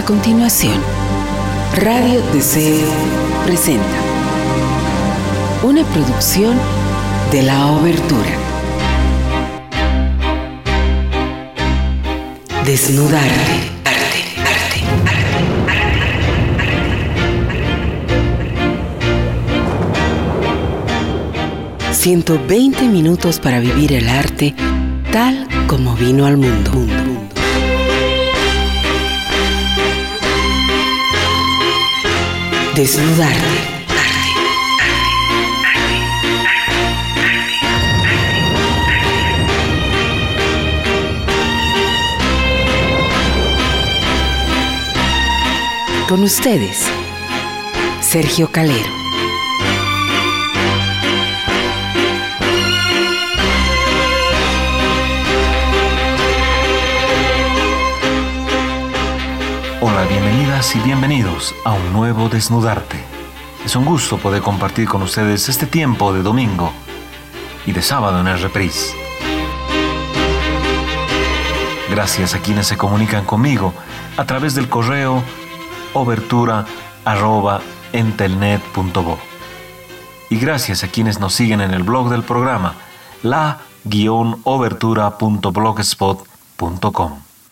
continuación, Radio DC presenta una producción de La Obertura. Desnudarte. 120 minutos para vivir el arte tal como vino al mundo. Desnudarte. Con ustedes, Sergio Calero. Hola, bienvenidas y bienvenidos a un nuevo Desnudarte. Es un gusto poder compartir con ustedes este tiempo de domingo y de sábado en el reprise. Gracias a quienes se comunican conmigo a través del correo obertura@entelnet.bo. Y gracias a quienes nos siguen en el blog del programa, la-obertura.blogspot.com.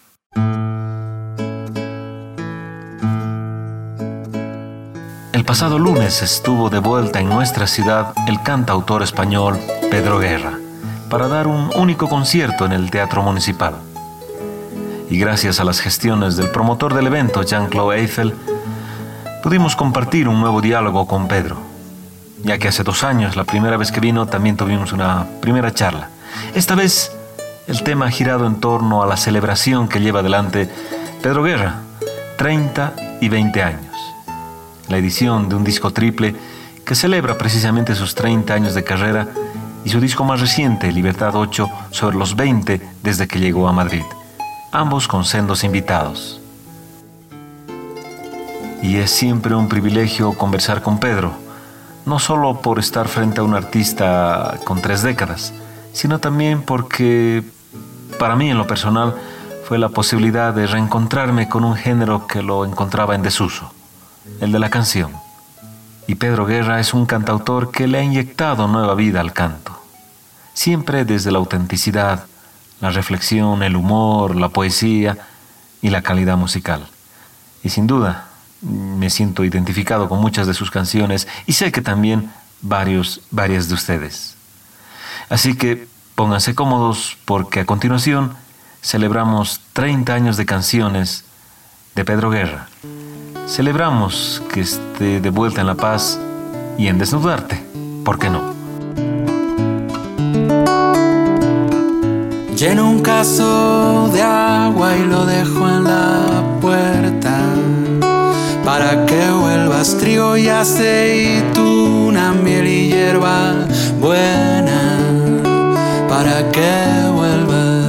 El pasado lunes estuvo de vuelta en nuestra ciudad el cantautor español Pedro Guerra para dar un único concierto en el Teatro Municipal. Y gracias a las gestiones del promotor del evento, Jean-Claude Eiffel, pudimos compartir un nuevo diálogo con Pedro, ya que hace 2 años, la primera vez que vino, también tuvimos una primera charla. Esta vez el tema ha girado en torno a la celebración que lleva adelante Pedro Guerra, 30 y 20 años. La edición de un disco triple que celebra precisamente sus 30 años de carrera y su disco más reciente, Libertad 8, sobre los 20 desde que llegó a Madrid, ambos con sendos invitados. Y es siempre un privilegio conversar con Pedro, no solo por estar frente a un artista con 3 décadas, sino también porque, para mí en lo personal, fue la posibilidad de reencontrarme con un género que lo encontraba en desuso, el de la canción. Y Pedro Guerra es un cantautor que le ha inyectado nueva vida al canto, siempre desde la autenticidad, la reflexión, el humor, la poesía y la calidad musical. Y sin duda, me siento identificado con muchas de sus canciones y sé que también varias de ustedes. Así que pónganse cómodos porque a continuación celebramos 30 años de canciones de Pedro Guerra. Celebramos que esté de vuelta en La Paz y en Desnudarte, ¿por qué no? Lleno un caso de agua y lo dejo en la puerta para que vuelvas, trigo y aceituna, miel y hierba buena, para que vuelvas.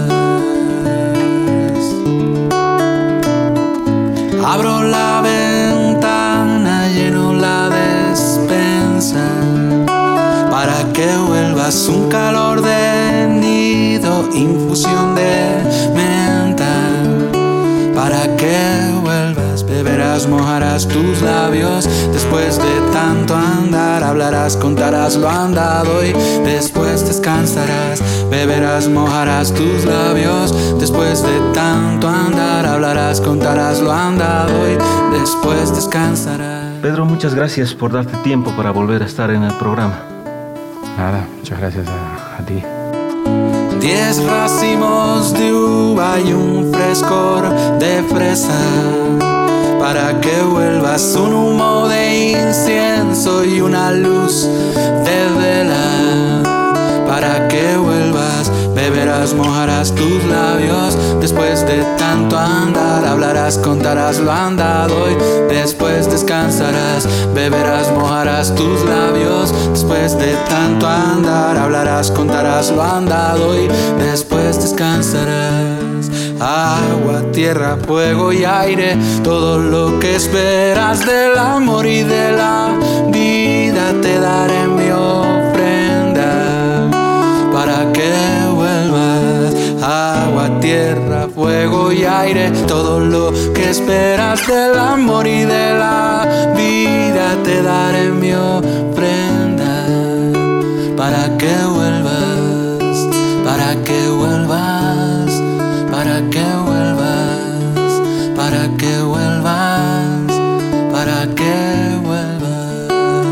Abro la ventana, lleno la despensa para que vuelvas, un calor de nido, infusión de menta, para que vuelvas, beberás, mojarás tus labios, después de tanto andar, hablarás, contarás lo andado y después descansarás, beberás, mojarás tus labios, después de tanto andar, hablarás, contarás lo andado y después descansarás. Pedro, muchas gracias por darte tiempo para volver a estar en el programa. Nada, muchas gracias a ti. 10 racimos de uva y un frescor de fresa, para que vuelvas, un humo de incienso y una luz de vela, para que vuelvas, beberás, mojarás tus labios, después de tanto andar, hablarás, contarás lo andado y después descansarás, beberás, mojarás tus labios, después de tanto andar, hablarás, contarás lo andado y después descansarás. Agua, tierra, fuego y aire, todo lo que esperas del amor y de la vida te daré mi ofrenda, para que vuelvas. Agua, tierra, fuego y aire, todo lo que esperas esperas del amor y de la vida, te daré mi ofrenda para que vuelvas, para que vuelvas, para que vuelvas, para que vuelvas, para que vuelvas.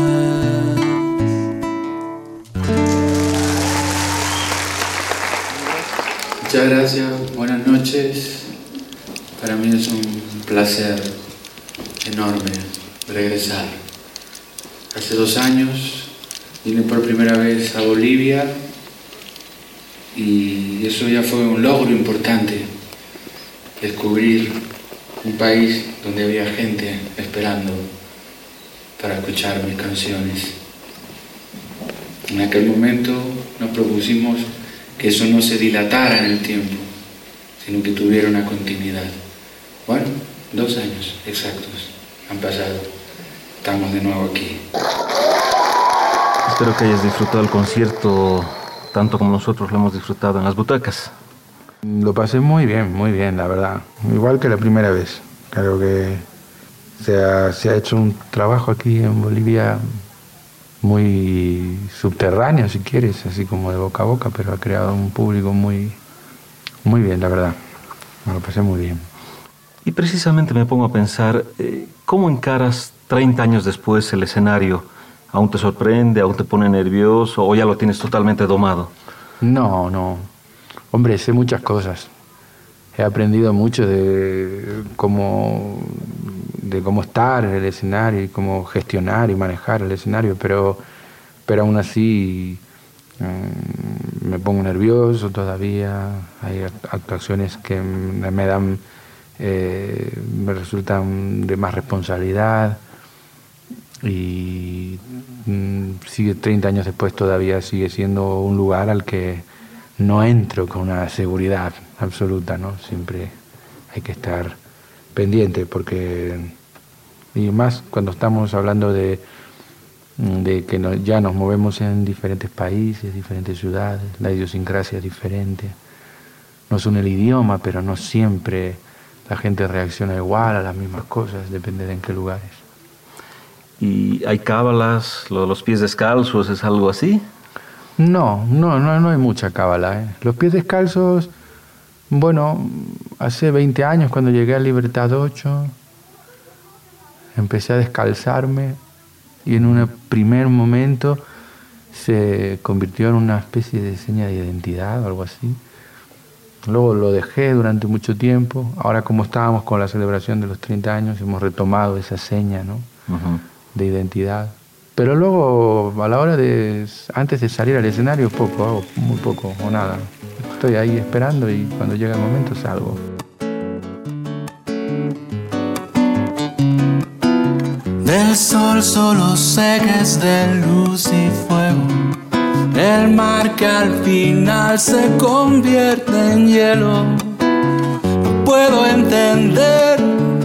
Muchas gracias, buenas noches. Para mí es un placer enorme regresar. Hace 2 años vine por primera vez a Bolivia y eso ya fue un logro importante, descubrir un país donde había gente esperando para escuchar mis canciones. En aquel momento nos propusimos que eso no se dilatara en el tiempo, sino que tuviera una continuidad. Bueno, 2 años exactos han pasado. Estamos de nuevo aquí. Espero que hayas disfrutado el concierto tanto como nosotros lo hemos disfrutado en las butacas. Lo pasé muy bien, la verdad. Igual que la primera vez. Creo que se ha hecho un trabajo aquí en Bolivia muy subterráneo, si quieres, así como de boca a boca, pero ha creado un público muy bien, la verdad. Me lo pasé muy bien. Y precisamente me pongo a pensar, ¿cómo encaras 30 años después el escenario? ¿Aún te sorprende, aún te pone nervioso o ya lo tienes totalmente domado? No. Hombre, sé muchas cosas. He aprendido mucho de cómo estar en el escenario y cómo gestionar y manejar el escenario, pero aún así me pongo nervioso todavía. Hay actuaciones que me resultan de más responsabilidad y sigue 30 años después todavía sigue siendo un lugar al que no entro con una seguridad absoluta, ¿no? Siempre hay que estar pendiente y más cuando estamos hablando de que ya nos movemos en diferentes países, diferentes ciudades, la idiosincrasia es diferente. Nos une el idioma, pero no siempre la gente reacciona igual a las mismas cosas, depende de en qué lugares. ¿Y hay cábalas, los pies descalzos, es algo así? No hay mucha cábala, ¿eh? Los pies descalzos, bueno, hace 20 años cuando llegué a Libertad 8, empecé a descalzarme y en un primer momento se convirtió en una especie de seña de identidad o algo así. Luego lo dejé durante mucho tiempo. Ahora, como estábamos con la celebración de los 30 años, hemos retomado esa seña, ¿no? Uh-huh. De identidad. Pero luego, a la hora antes de salir al escenario, hago muy poco o nada. Estoy ahí esperando y cuando llega el momento salgo. Del sol solo sé que es de luz y fuego, el mar que al final se convierte en hielo. No puedo entender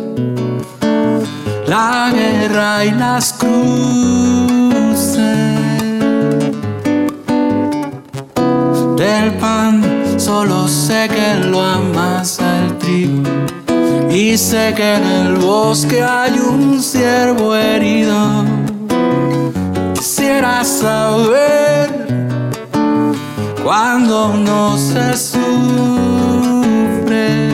la guerra y las cruces. Del pan solo sé que lo amasa el trigo y sé que en el bosque hay un ciervo herido. Quisiera saber cuando no se sufre.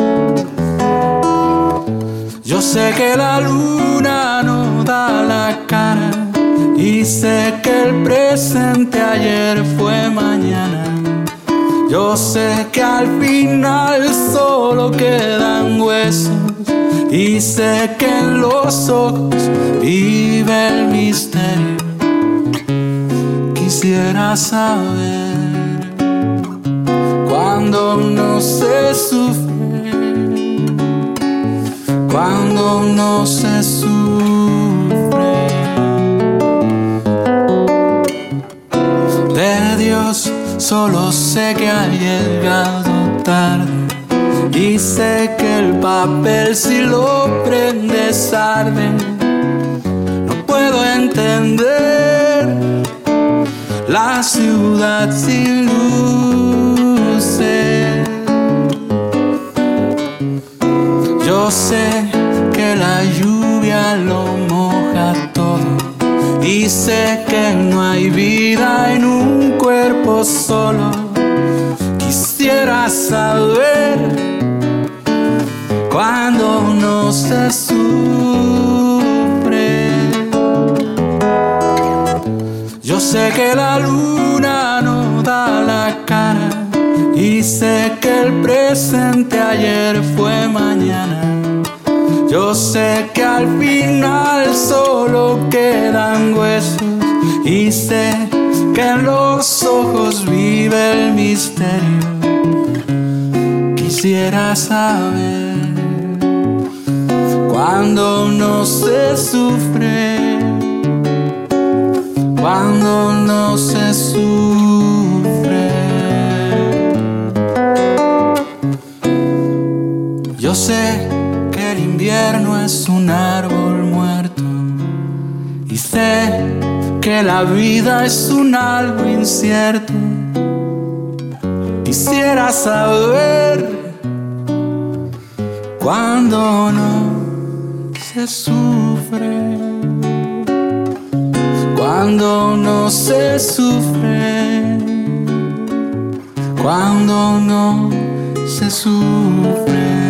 Yo sé que la luna no da la cara y sé que el presente ayer fue mañana. Yo sé que al final solo quedan huesos y sé que en los ojos vive el misterio. Quisiera saber cuando no se sufre, cuando no se sufre. De Dios solo sé que ha llegado tarde y sé que el papel si lo prendes arde. No puedo entender la ciudad sin luces. Yo sé y sé que no hay vida en un cuerpo solo. Quisiera saber cuando no se sufre. Yo sé que la luna no da la cara y sé que el presente ayer fue mañana. Yo sé que al final solo quedan huesos y sé que en los ojos vive el misterio. Quisiera saber cuando no se sufre, cuando no se sufre. Yo sé que el invierno es un árbol muerto y sé que la vida es un algo incierto. Quisiera saber cuando no se sufre, cuando no se sufre, cuando no se sufre.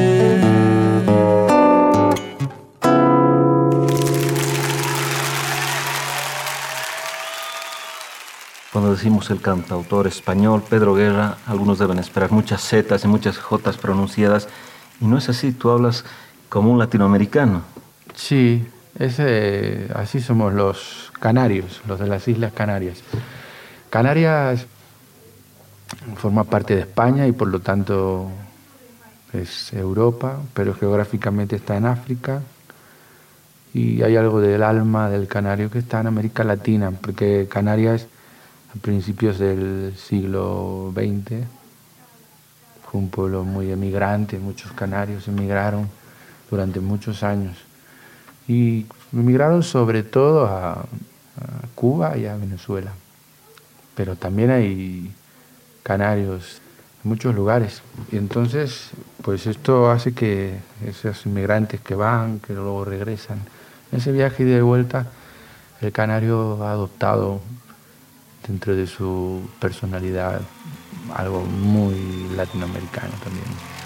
Cuando decimos el cantautor español Pedro Guerra, algunos deben esperar muchas zetas y muchas jotas pronunciadas, y no es así, tú hablas como un latinoamericano. Sí, así somos los canarios, los de las Islas Canarias. Canarias forma parte de España y por lo tanto es Europa, pero geográficamente está en África, y hay algo del alma del canario que está en América Latina, porque Canarias a principios del siglo XX fue un pueblo muy emigrante, muchos canarios emigraron durante muchos años y emigraron sobre todo a Cuba y a Venezuela, pero también hay canarios en muchos lugares, y entonces pues esto hace que esos inmigrantes que van, que luego regresan, en ese viaje de vuelta el canario ha adoptado dentro de su personalidad algo muy latinoamericano también.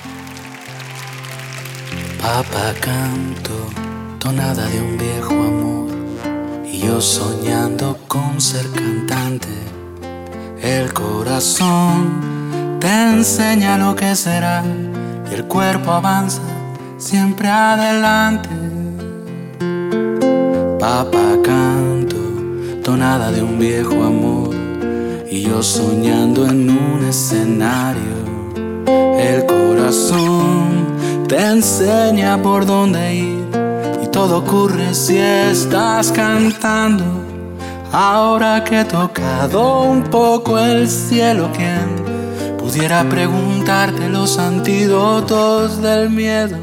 Papá, canto tonada de un viejo amor, y yo soñando con ser cantante. El corazón te enseña lo que será y el cuerpo avanza siempre adelante. Papá, canto tonada de un viejo amor, y yo soñando en un escenario. El corazón te enseña por dónde ir, y todo ocurre si estás cantando. Ahora que he tocado un poco el cielo, ¿quién pudiera preguntarte los antídotos del miedo?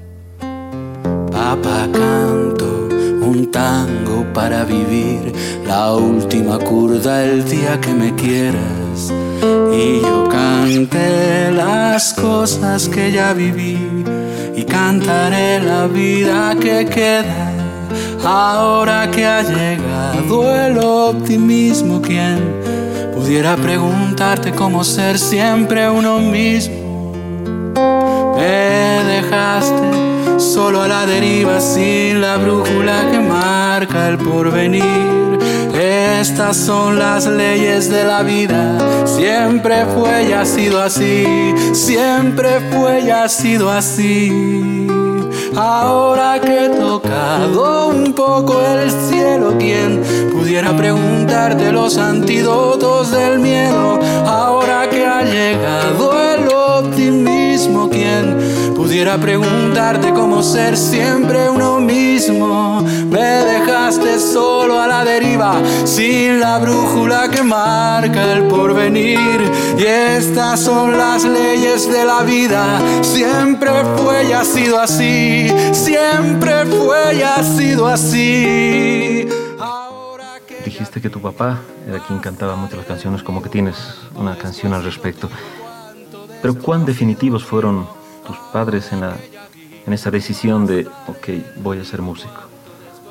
Papá, canto un tango para vivir la última curda el día que me quieras, y yo canté las cosas que ya viví y cantaré la vida que queda. Ahora que ha llegado el optimismo, ¿quién pudiera preguntarte cómo ser siempre uno mismo? Me dejaste solo a la deriva sin la brújula que marca el porvenir. Estas son las leyes de la vida, siempre fue y ha sido así, siempre fue y ha sido así. Ahora que he tocado un poco el cielo, ¿quién pudiera preguntarte los antídotos del miedo? Ahora que ha llegado el optimismo, ¿quién pudiera preguntarte cómo ser siempre uno mismo? Me dejaste solo a la deriva, sin la brújula que marca el porvenir. Y estas son las leyes de la vida, siempre fue y ha sido así, siempre fue y ha sido así. Dijiste que tu papá era quien cantaba muchas las canciones, como que tienes una canción al respecto. Pero ¿cuán definitivos fueron tus padres en esa decisión de, ok, voy a ser músico?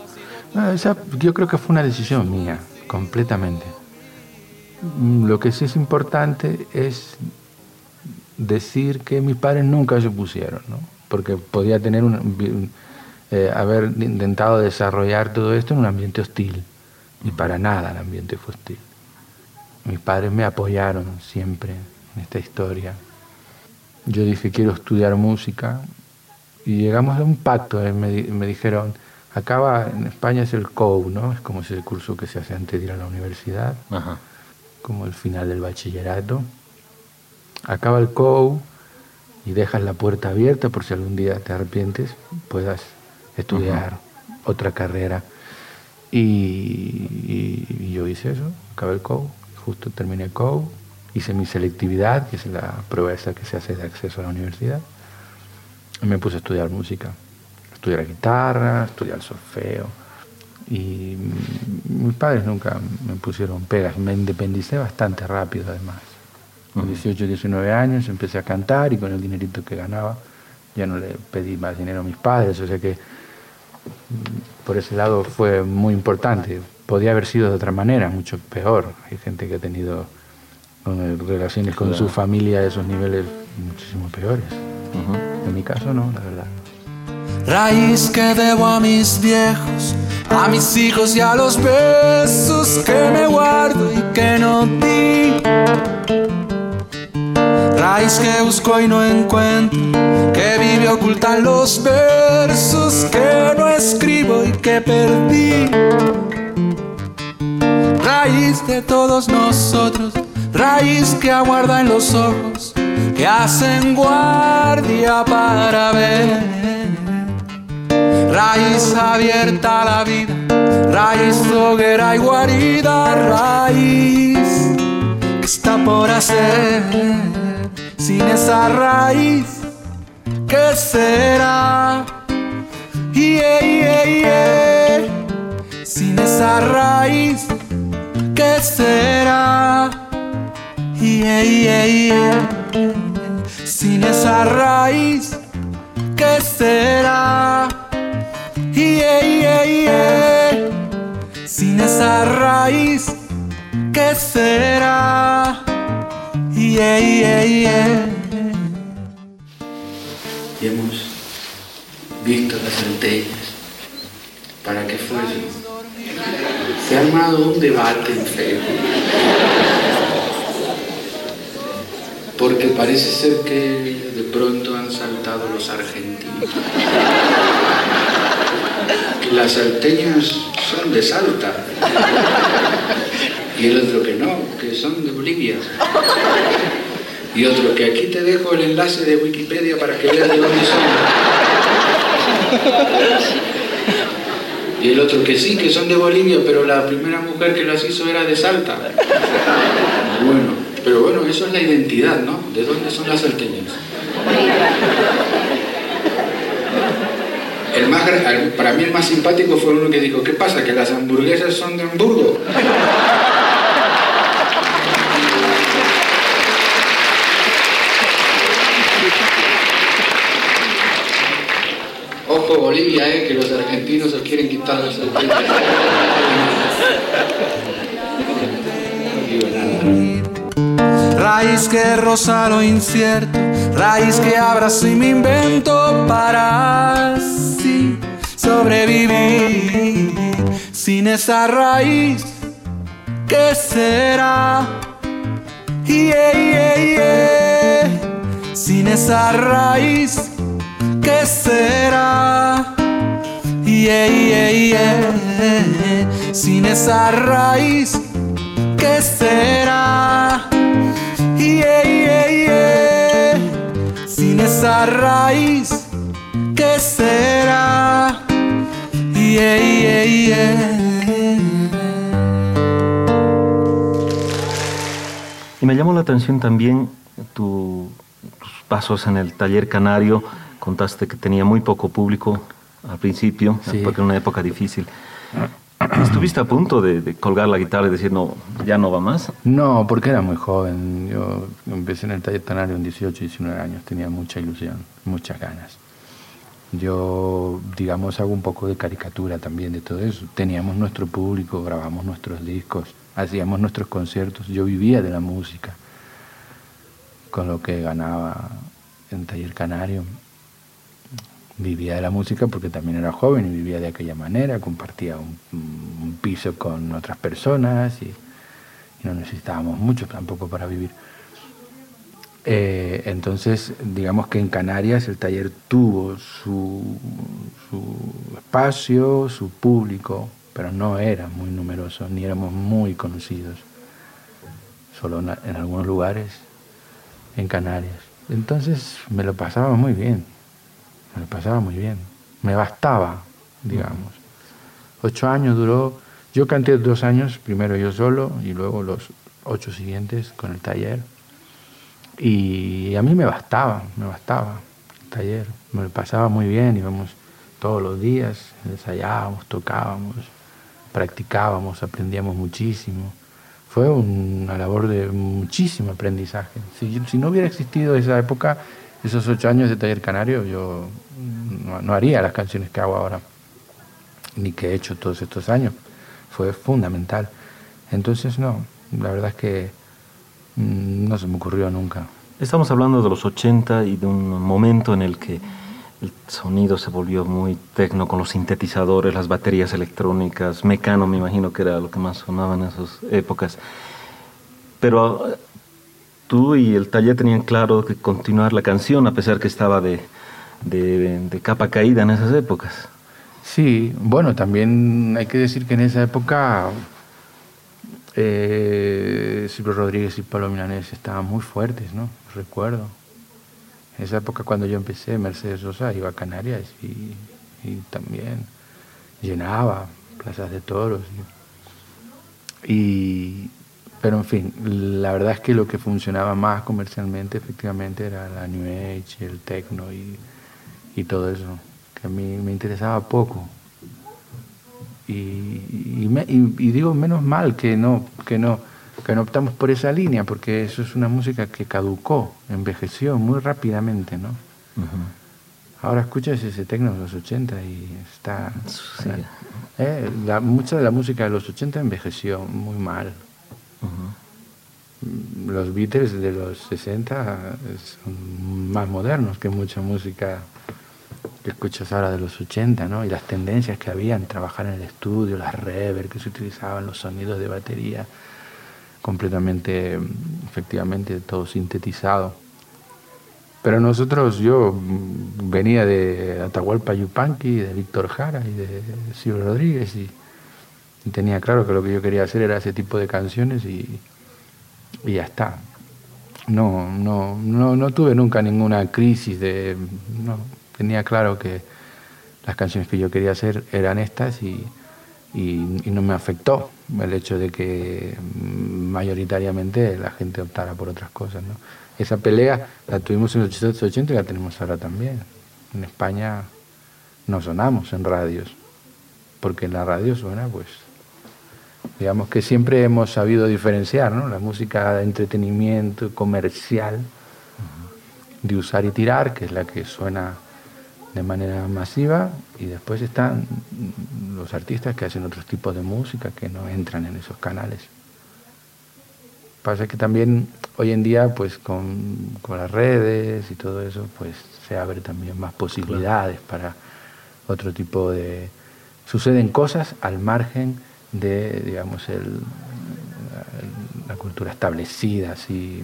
Yo creo que fue una decisión mía, completamente. Lo que sí es importante es decir que mis padres nunca se opusieron, ¿no? Porque podía tener haber intentado desarrollar todo esto en un ambiente hostil, y para nada el ambiente fue hostil. Mis padres me apoyaron siempre en esta historia. Yo dije, quiero estudiar música, y llegamos a un pacto. Me dijeron, acaba en España es el COU, ¿no? Es como ese curso que se hace antes de ir a la universidad. Ajá. Como el final del bachillerato. Acaba el COU y dejas la puerta abierta por si algún día te arrepientes, puedas estudiar otra carrera. Y yo hice eso, acabé el COU, justo terminé el COU, hice mi selectividad, que es la prueba esa que se hace de acceso a la universidad, y me puse a estudiar música, estudiar guitarra, estudiar solfeo. Y mis padres nunca me pusieron pegas, me independicé bastante rápido además. Con 18, 19 años empecé a cantar, y con el dinerito que ganaba ya no le pedí más dinero a mis padres, o sea que por ese lado fue muy importante. Podía haber sido de otra manera, mucho peor. Hay gente que ha tenido relaciones con su familia a esos niveles muchísimo peores. En mi caso no, la verdad. Raíz que debo a mis viejos, a mis hijos y a los besos que me guardo y que no di. Raíz que busco y no encuentro, que vive oculta en los versos que no escribo y que perdí. Raíz de todos nosotros, raíz que aguarda en los ojos, que hacen guardia para ver. Raíz abierta a la vida, raíz hoguera y guarida, raíz que está por hacer. Sin esa raíz, ¿qué será? Sin esa raíz, ¿qué será? Sin esa raíz, ¿qué será? Sin esa raíz, ¿qué será? Y hemos visto las centellas. ¿Para qué fue eso? Se ha armado un debate en Facebook, porque parece ser que de pronto han saltado los argentinos, que las salteñas son de Salta, y el otro que no, que son de Bolivia, y otro que aquí te dejo el enlace de Wikipedia para que veas de dónde son, y el otro que sí, que son de Bolivia, pero la primera mujer que las hizo era de Salta. Bueno, pero bueno, eso es la identidad, ¿no? ¿De dónde son las salteñas? Para mí el más simpático fue uno que dijo, ¿qué pasa? ¿Que las hamburguesas son de Hamburgo? Ojo, Bolivia, que los argentinos os quieren quitar las salteñas. No digo nada. Raíz que roza lo incierto, raíz que abrazo y me invento para así sobrevivir. Sin esa raíz, ¿qué será? Sin esa raíz, ¿qué será? Sin esa raíz, ¿qué será? Sin esa raíz, ¿qué será? Y me llamó la atención también tus pasos en el taller canario. Contaste que tenía muy poco público al principio, sí, porque era una época difícil. ¿Estuviste a punto de colgar la guitarra y decir, no, ya no va más? No, porque era muy joven. Yo empecé en el taller canario en 18, 19 años. Tenía mucha ilusión, muchas ganas. Yo, digamos, hago un poco de caricatura también de todo eso. Teníamos nuestro público, grabamos nuestros discos, hacíamos nuestros conciertos. Yo vivía de la música, con lo que ganaba en Taller Canario. Vivía de la música porque también era joven y vivía de aquella manera, compartía un piso con otras personas y no necesitábamos mucho tampoco para vivir. Entonces, digamos que en Canarias el taller tuvo su espacio, su público, pero no era muy numeroso, ni éramos muy conocidos, solo en algunos lugares en Canarias. Entonces me lo pasaba muy bien, me bastaba, digamos. 8 años duró, yo canté 2 años, primero yo solo y luego los 8 siguientes con el taller. Y a mí me bastaba el taller, me lo pasaba muy bien, íbamos todos los días, ensayábamos, tocábamos, practicábamos, aprendíamos muchísimo. Fue una labor de muchísimo aprendizaje. Si no hubiera existido esa época, esos 8 años de Taller Canario, yo no haría las canciones que hago ahora, ni que he hecho todos estos años. Fue fundamental. Entonces, no, la verdad es que no se me ocurrió nunca. Estamos hablando de los 80 y de un momento en el que el sonido se volvió muy tecno con los sintetizadores, las baterías electrónicas, Mecano me imagino que era lo que más sonaba en esas épocas. Pero tú y el taller tenían claro que continuar la canción a pesar que estaba de capa caída en esas épocas. Sí, bueno, también hay que decir que en esa época Silvio Rodríguez y Pablo Milanés estaban muy fuertes, ¿no? Recuerdo. En esa época cuando yo empecé, Mercedes Sosa iba a Canarias y también llenaba plazas de toros. Pero en fin, la verdad es que lo que funcionaba más comercialmente efectivamente era la New Age, el techno y todo eso, que a mí me interesaba poco. Y digo, menos mal que no optamos por esa línea, porque eso es una música que caducó, envejeció muy rápidamente, ¿no? Uh-huh. Ahora escuchas ese techno de los 80 y está... Sí. Mucha de la música de los 80 envejeció muy mal. Uh-huh. Los Beatles de los 60 son más modernos que mucha música que escuchas ahora de los 80, ¿no? Y las tendencias que había en trabajar en el estudio, las reverb que se utilizaban, los sonidos de batería, completamente, efectivamente, todo sintetizado. Pero yo venía de Atahualpa Yupanqui, de Víctor Jara y de Silvio Rodríguez y tenía claro que lo que yo quería hacer era ese tipo de canciones y ya está. No tuve nunca ninguna crisis tenía claro que las canciones que yo quería hacer eran estas y no me afectó el hecho de que mayoritariamente la gente optara por otras cosas, ¿no? Esa pelea la tuvimos en los 80 y la tenemos ahora también. En España no sonamos en radios, porque en la radio suena, pues, digamos que siempre hemos sabido diferenciar, ¿no? La música de entretenimiento comercial, de usar y tirar, que es la que suena de manera masiva, y después están los artistas que hacen otros tipos de música que no entran en esos canales. Pasa que también hoy en día, pues con las redes y todo eso, pues se abren también más posibilidades para otro tipo de... Suceden cosas al margen de, digamos, la cultura establecida, así,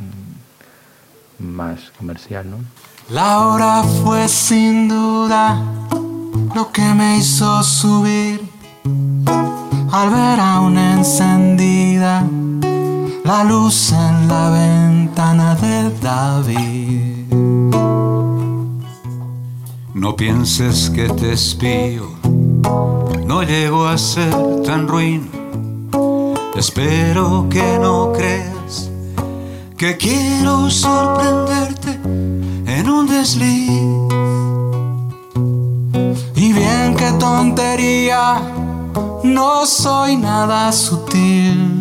más comercial, ¿no? La hora fue sin duda lo que me hizo subir al ver aún encendida la luz en la ventana de David. No pienses que te espío, no llego a ser tan ruin. Espero que no creas que quiero sorprenderte en un desliz. Y bien, qué tontería, no soy nada sutil.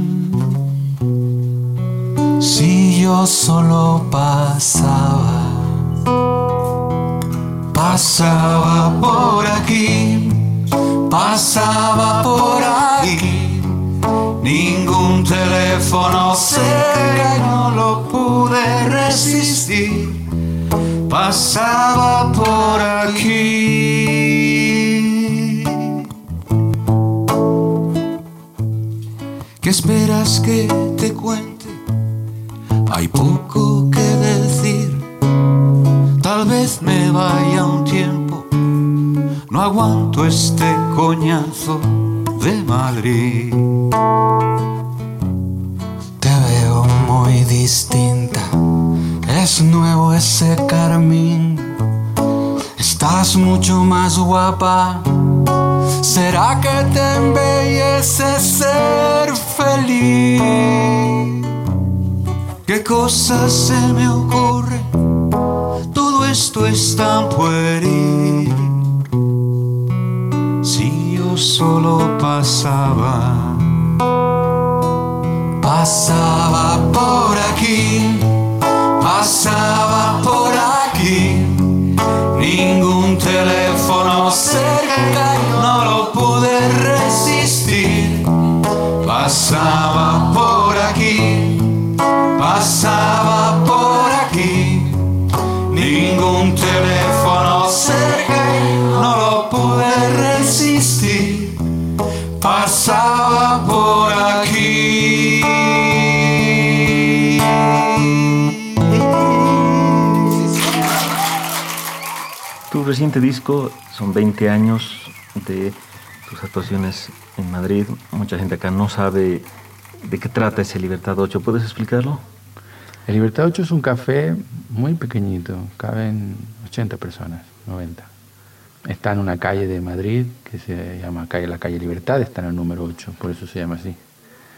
Si yo solo pasaba Pasaba por aquí, pasaba por aquí, ningún teléfono cerca y no lo pude resistir. Pasaba por aquí. ¿Qué esperas que te cuente? Hay poco que decir. Tal vez me vaya un tiempo, no aguanto este coñazo de Madrid. Te veo muy distinta, es nuevo ese carmín. Estás mucho más guapa, ¿será que te embellece ser feliz? ¿Qué cosas se me ocurren? Todo esto es tan pueril. Si yo solo pasaba, pasaba por aquí, pasaba por aquí, ningún teléfono cerca y no lo pude resistir. Pasaba por aquí, pasaba por aquí, ningún teléfono cerca y no lo pude resistir. Pasaba por aquí. Tu reciente disco son 20 años de tus actuaciones en Madrid. Mucha gente acá no sabe de qué trata ese Libertad 8. ¿Puedes explicarlo? El Libertad 8 es un café muy pequeñito, caben 80 personas, 90. Está en una calle de Madrid que se llama la calle Libertad, está en el número 8, por eso se llama así.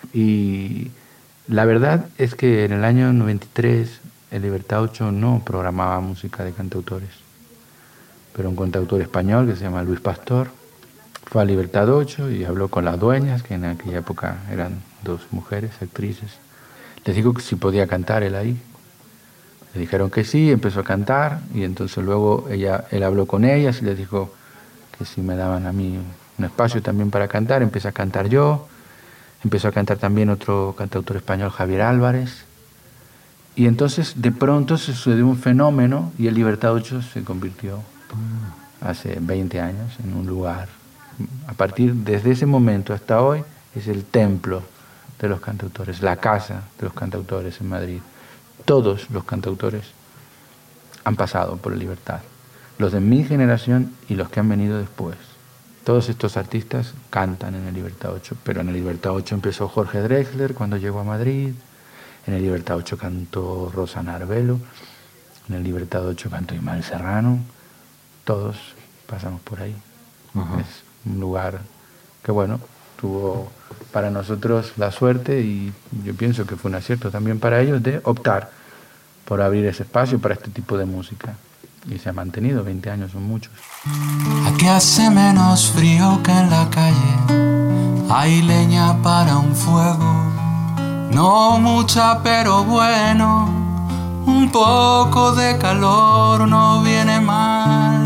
Y la verdad es que en el año 93 el Libertad 8 no programaba música de cantautores, pero un cantautor español que se llama Luis Pastor fue a Libertad 8 y habló con las dueñas, que en aquella época eran 2 mujeres, actrices. Les dijo que si podía cantar él ahí. Le dijeron que sí, empezó a cantar y entonces luego él habló con ellas y les dijo que si me daban a mí un espacio también para cantar. Empecé a cantar yo, empezó a cantar también otro cantautor español, Javier Álvarez. Y entonces de pronto se sucedió un fenómeno y el Libertad 8 se convirtió hace 20 años en un lugar. Desde ese momento hasta hoy es el templo de los cantautores, la casa de los cantautores en Madrid. Todos los cantautores han pasado por el Libertad, los de mi generación y los que han venido después. Todos estos artistas cantan en el Libertad 8, pero en el Libertad 8 empezó Jorge Drexler cuando llegó a Madrid, en el Libertad 8 cantó Rosa Narvelo, en el Libertad 8 cantó Ismael Serrano. Todos pasamos por ahí. Uh-huh. Es un lugar que, bueno, tuvo para nosotros la suerte, y yo pienso que fue un acierto también para ellos, de optar por abrir ese espacio para este tipo de música. Y se ha mantenido, 20 años son muchos. Aquí hace menos frío que en la calle, hay leña para un fuego, no mucha pero bueno, un poco de calor no viene mal.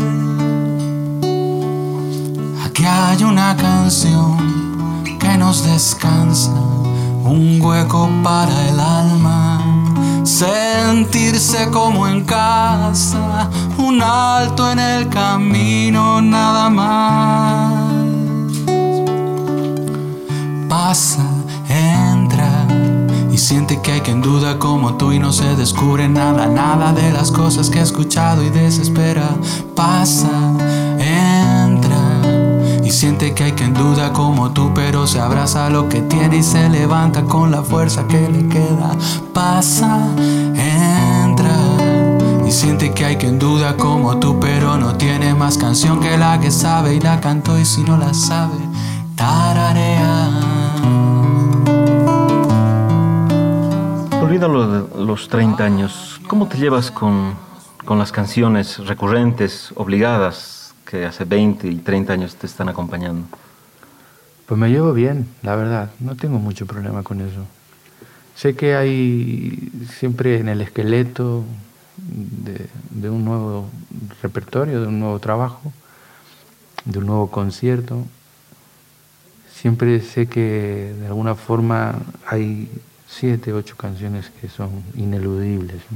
Aquí hay una canción que nos descansa, un hueco para el alma, sentirse como en casa, un alto en el camino, nada más. Pasa, entra y siente que hay quien duda como tú y no se descubre nada, nada de las cosas que he escuchado y desespera. Pasa, entra y siente que hay quien duda como tú, pero se abraza lo que tiene y se levanta con la fuerza que le queda. Pasa, entra y siente que hay quien duda como tú, pero no tiene más canción que la que sabe y la cantó, y si no la sabe, tararea. Olvídalo de los 30 años. ¿Cómo te llevas con las canciones recurrentes, obligadas, que hace 20 y 30 años te están acompañando? Pues me llevo bien, la verdad. No tengo mucho problema con eso. Sé que hay siempre en el esqueleto de un nuevo repertorio, de un nuevo trabajo, de un nuevo concierto. Siempre sé que de alguna forma hay 7, 8 canciones que son ineludibles, ¿no?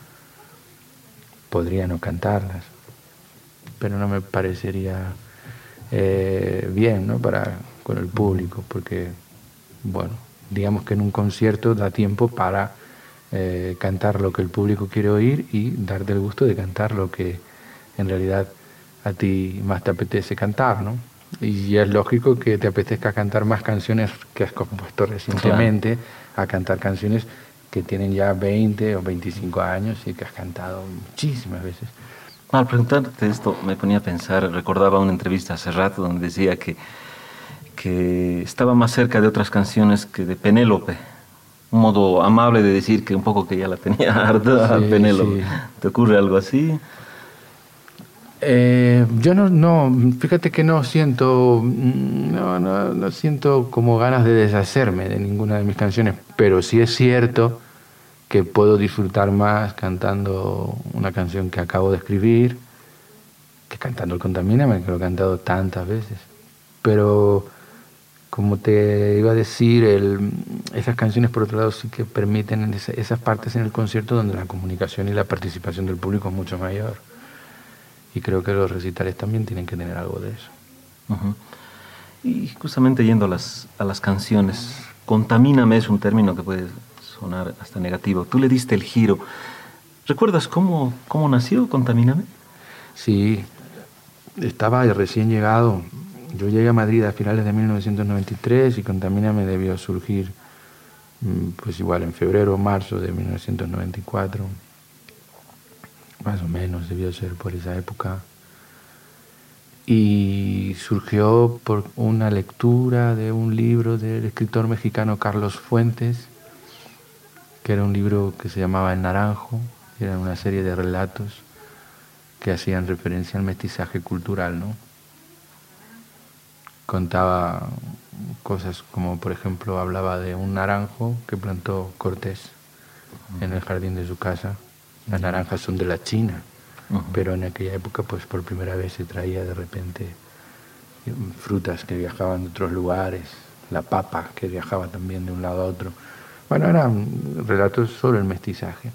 Podría no cantarlas, pero no me parecería bien, ¿no? Con el público, porque, bueno, digamos que en un concierto da tiempo para cantar lo que el público quiere oír y darte el gusto de cantar lo que en realidad a ti más te apetece cantar, ¿no? Y es lógico que te apetezca cantar más canciones que has compuesto recientemente, a cantar canciones que tienen ya 20 o 25 años y que has cantado muchísimas veces. Al preguntarte esto me ponía a pensar, recordaba una entrevista hace rato donde decía que estaba más cerca de otras canciones que de Penélope. Un modo amable de decir que un poco que ya la tenía harta, sí, Penélope. Sí. ¿Te ocurre algo así? Yo no, fíjate que no siento como ganas de deshacerme de ninguna de mis canciones, pero sí es cierto que puedo disfrutar más cantando una canción que acabo de escribir que cantando el Contamíname, que lo he cantado tantas veces. Pero como te iba a decir, esas canciones por otro lado sí que permiten esas partes en el concierto donde la comunicación y la participación del público es mucho mayor. Y creo que los recitales también tienen que tener algo de eso. Uh-huh. Y justamente yendo a las canciones, Contamíname es un término que puede sonar hasta negativo. Tú le diste el giro. ¿Recuerdas cómo nació Contamíname? Sí, estaba recién llegado. Yo llegué a Madrid a finales de 1993 y Contamíname debió surgir pues igual en febrero o marzo de 1994. Más o menos debió ser por esa época. Y surgió por una lectura de un libro del escritor mexicano Carlos Fuentes, que era un libro que se llamaba El Naranjo, era una serie de relatos que hacían referencia al mestizaje cultural, ¿no? Contaba cosas como, por ejemplo, hablaba de un naranjo que plantó Cortés en el jardín de su casa. Las naranjas son de la China, pero en aquella época pues por primera vez se traía de repente frutas que viajaban de otros lugares, la papa que viajaba también de un lado a otro. Bueno, eran relatos sobre el mestizaje.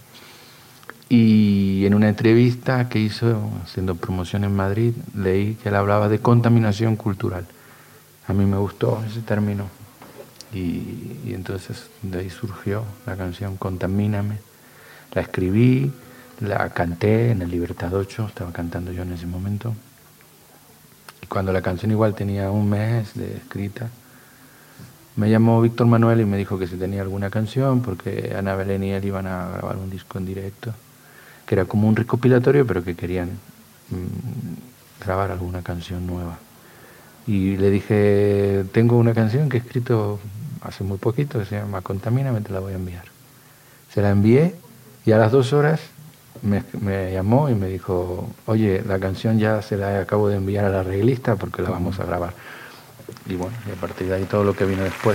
Y en una entrevista que hizo haciendo promoción en Madrid, leí que él hablaba de contaminación cultural. A mí me gustó ese término y entonces de ahí surgió la canción Contamíname. La escribí, la canté en el Libertad 8, estaba cantando yo en ese momento. Y cuando la canción igual tenía un mes de escrita, me llamó Víctor Manuel y me dijo que si tenía alguna canción, porque Ana Belén y él iban a grabar un disco en directo, que era como un recopilatorio, pero que querían grabar alguna canción nueva. Y le dije, tengo una canción que he escrito hace muy poquito, que se llama Contamíname, te la voy a enviar. Se la envié. Y a las 2 horas me llamó y me dijo, oye, la canción ya se la acabo de enviar a la arreglista porque la vamos a grabar. Y bueno, y a partir de ahí todo lo que vino después.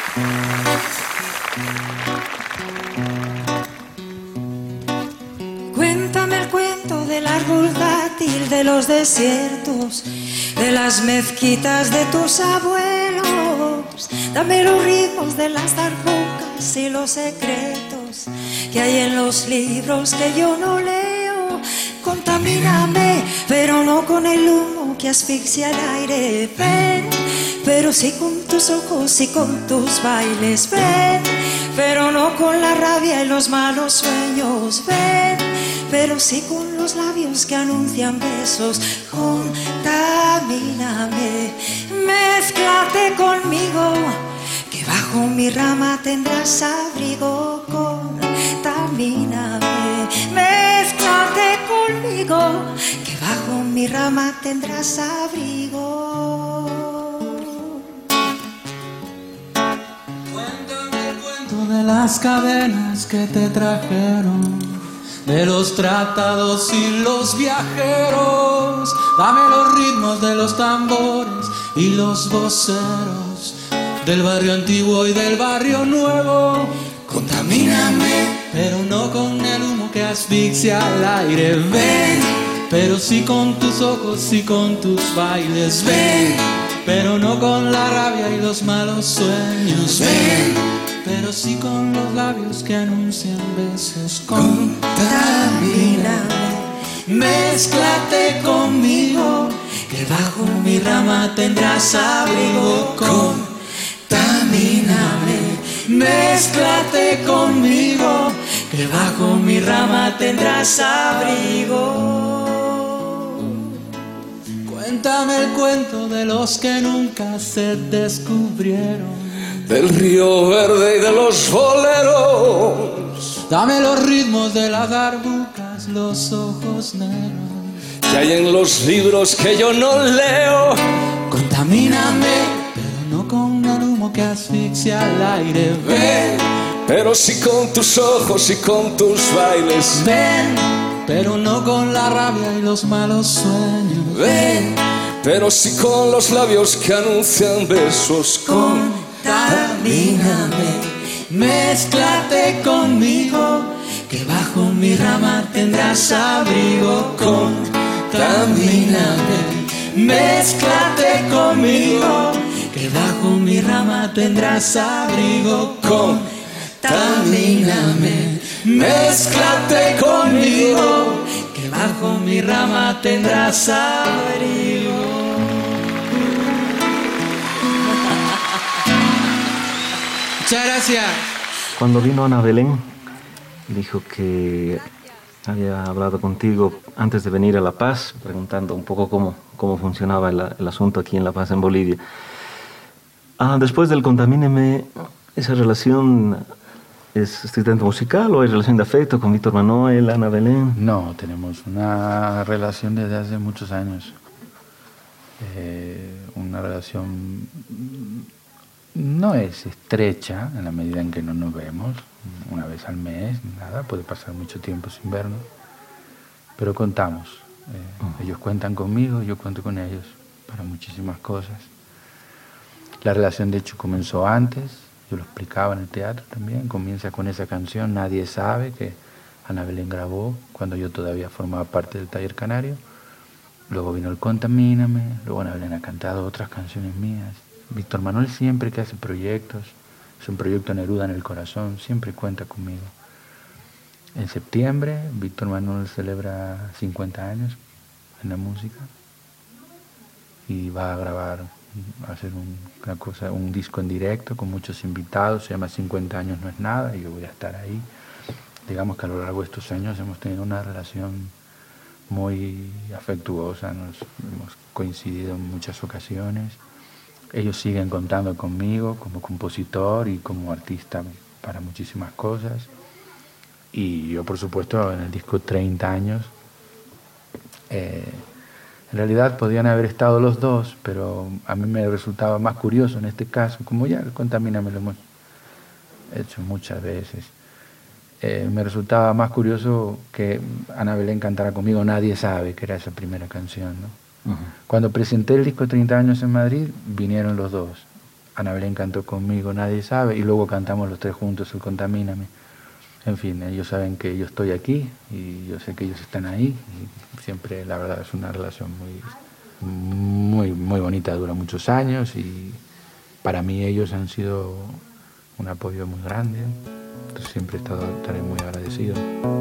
Cuéntame el cuento del árbol dátil de los desiertos, de las mezquitas de tus abuelos. Dame los ritmos de las darbucas y los secretos que hay en los libros que yo no leo. Contamíname, pero no con el humo que asfixia el aire. Ven, pero sí con tus ojos y con tus bailes. Ven, pero no con la rabia y los malos sueños. Ven, pero sí con los labios que anuncian besos. Contamíname, mézclate conmigo, que bajo mi rama tendrás abrigo. Contamíname, mézclate conmigo, que bajo mi rama tendrás abrigo. Cuéntame el cuento de las cadenas que te trajeron, de los tratados y los viajeros. Dame los ritmos de los tambores y los voceros, del barrio antiguo y del barrio nuevo. Contamíname, pero no con el humo que asfixia asfixia al aire. Ven, pero sí con tus ojos y con tus bailes. Ven, pero no con la rabia y los malos sueños. Ven, pero sí con los labios que anuncian besos. Contamíname, mézclate conmigo, que bajo mi rama tendrás abrigo. Contamíname, mézclate conmigo, que bajo mi rama tendrás abrigo. Cuéntame el cuento de los que nunca se descubrieron, del río verde y de los boleros. Dame los ritmos de las darbucas, los ojos negros que hay en los libros que yo no leo. Contamíname, pero no con el humo que asfixia al aire. Ven, pero sí con tus ojos y con tus bailes. Ven, pero no con la rabia y los malos sueños. Ven, pero sí con los labios que anuncian besos. Contamíname, mézclate conmigo, que bajo mi rama tendrás abrigo. Contamíname, mézclate conmigo, que bajo mi rama tendrás abrigo. Contamíname, mézclate conmigo, que bajo mi rama tendrás abrigo. Muchas gracias. Cuando vino Ana Belén, dijo que había hablado contigo antes de venir a La Paz, preguntando un poco cómo funcionaba el asunto aquí en La Paz, en Bolivia. Después del Contamíneme, ¿esa relación es estrictamente musical o hay relación de afecto con Víctor Manuel, Ana Belén? No, tenemos una relación desde hace muchos años. Una relación no es estrecha en la medida en que no nos vemos una vez al mes, nada, puede pasar mucho tiempo sin vernos, pero contamos. Ellos cuentan conmigo, yo cuento con ellos para muchísimas cosas. La relación de hecho comenzó antes, yo lo explicaba en el teatro también, comienza con esa canción Nadie Sabe, que Ana Belén grabó cuando yo todavía formaba parte del Taller Canario. Luego vino el Contamíname, luego Ana Belén ha cantado otras canciones mías. Víctor Manuel siempre que hace proyectos, es un proyecto Neruda en el corazón, siempre cuenta conmigo. En septiembre, Víctor Manuel celebra 50 años en la música y va a grabar, a hacer un disco en directo con muchos invitados, se llama 50 años no es nada, y yo voy a estar ahí. Digamos que a lo largo de estos años hemos tenido una relación muy afectuosa, nos hemos coincidido en muchas ocasiones. Ellos siguen contando conmigo como compositor y como artista para muchísimas cosas. Y yo, por supuesto, en el disco 30 años, en realidad podían haber estado los dos, pero a mí me resultaba más curioso en este caso, como ya el Contamíname lo hemos hecho muchas veces, me resultaba más curioso que Ana Belén cantara conmigo Nadie Sabe, que era esa primera canción, ¿no? Cuando presenté el disco 30 años en Madrid, vinieron los dos. Ana Belén cantó conmigo Nadie Sabe y luego cantamos los tres juntos el Contamíname. En fin, ellos saben que yo estoy aquí y yo sé que ellos están ahí. Y siempre, la verdad, es una relación muy bonita, dura muchos años y para mí ellos han sido un apoyo muy grande. Entonces siempre estaré muy agradecido.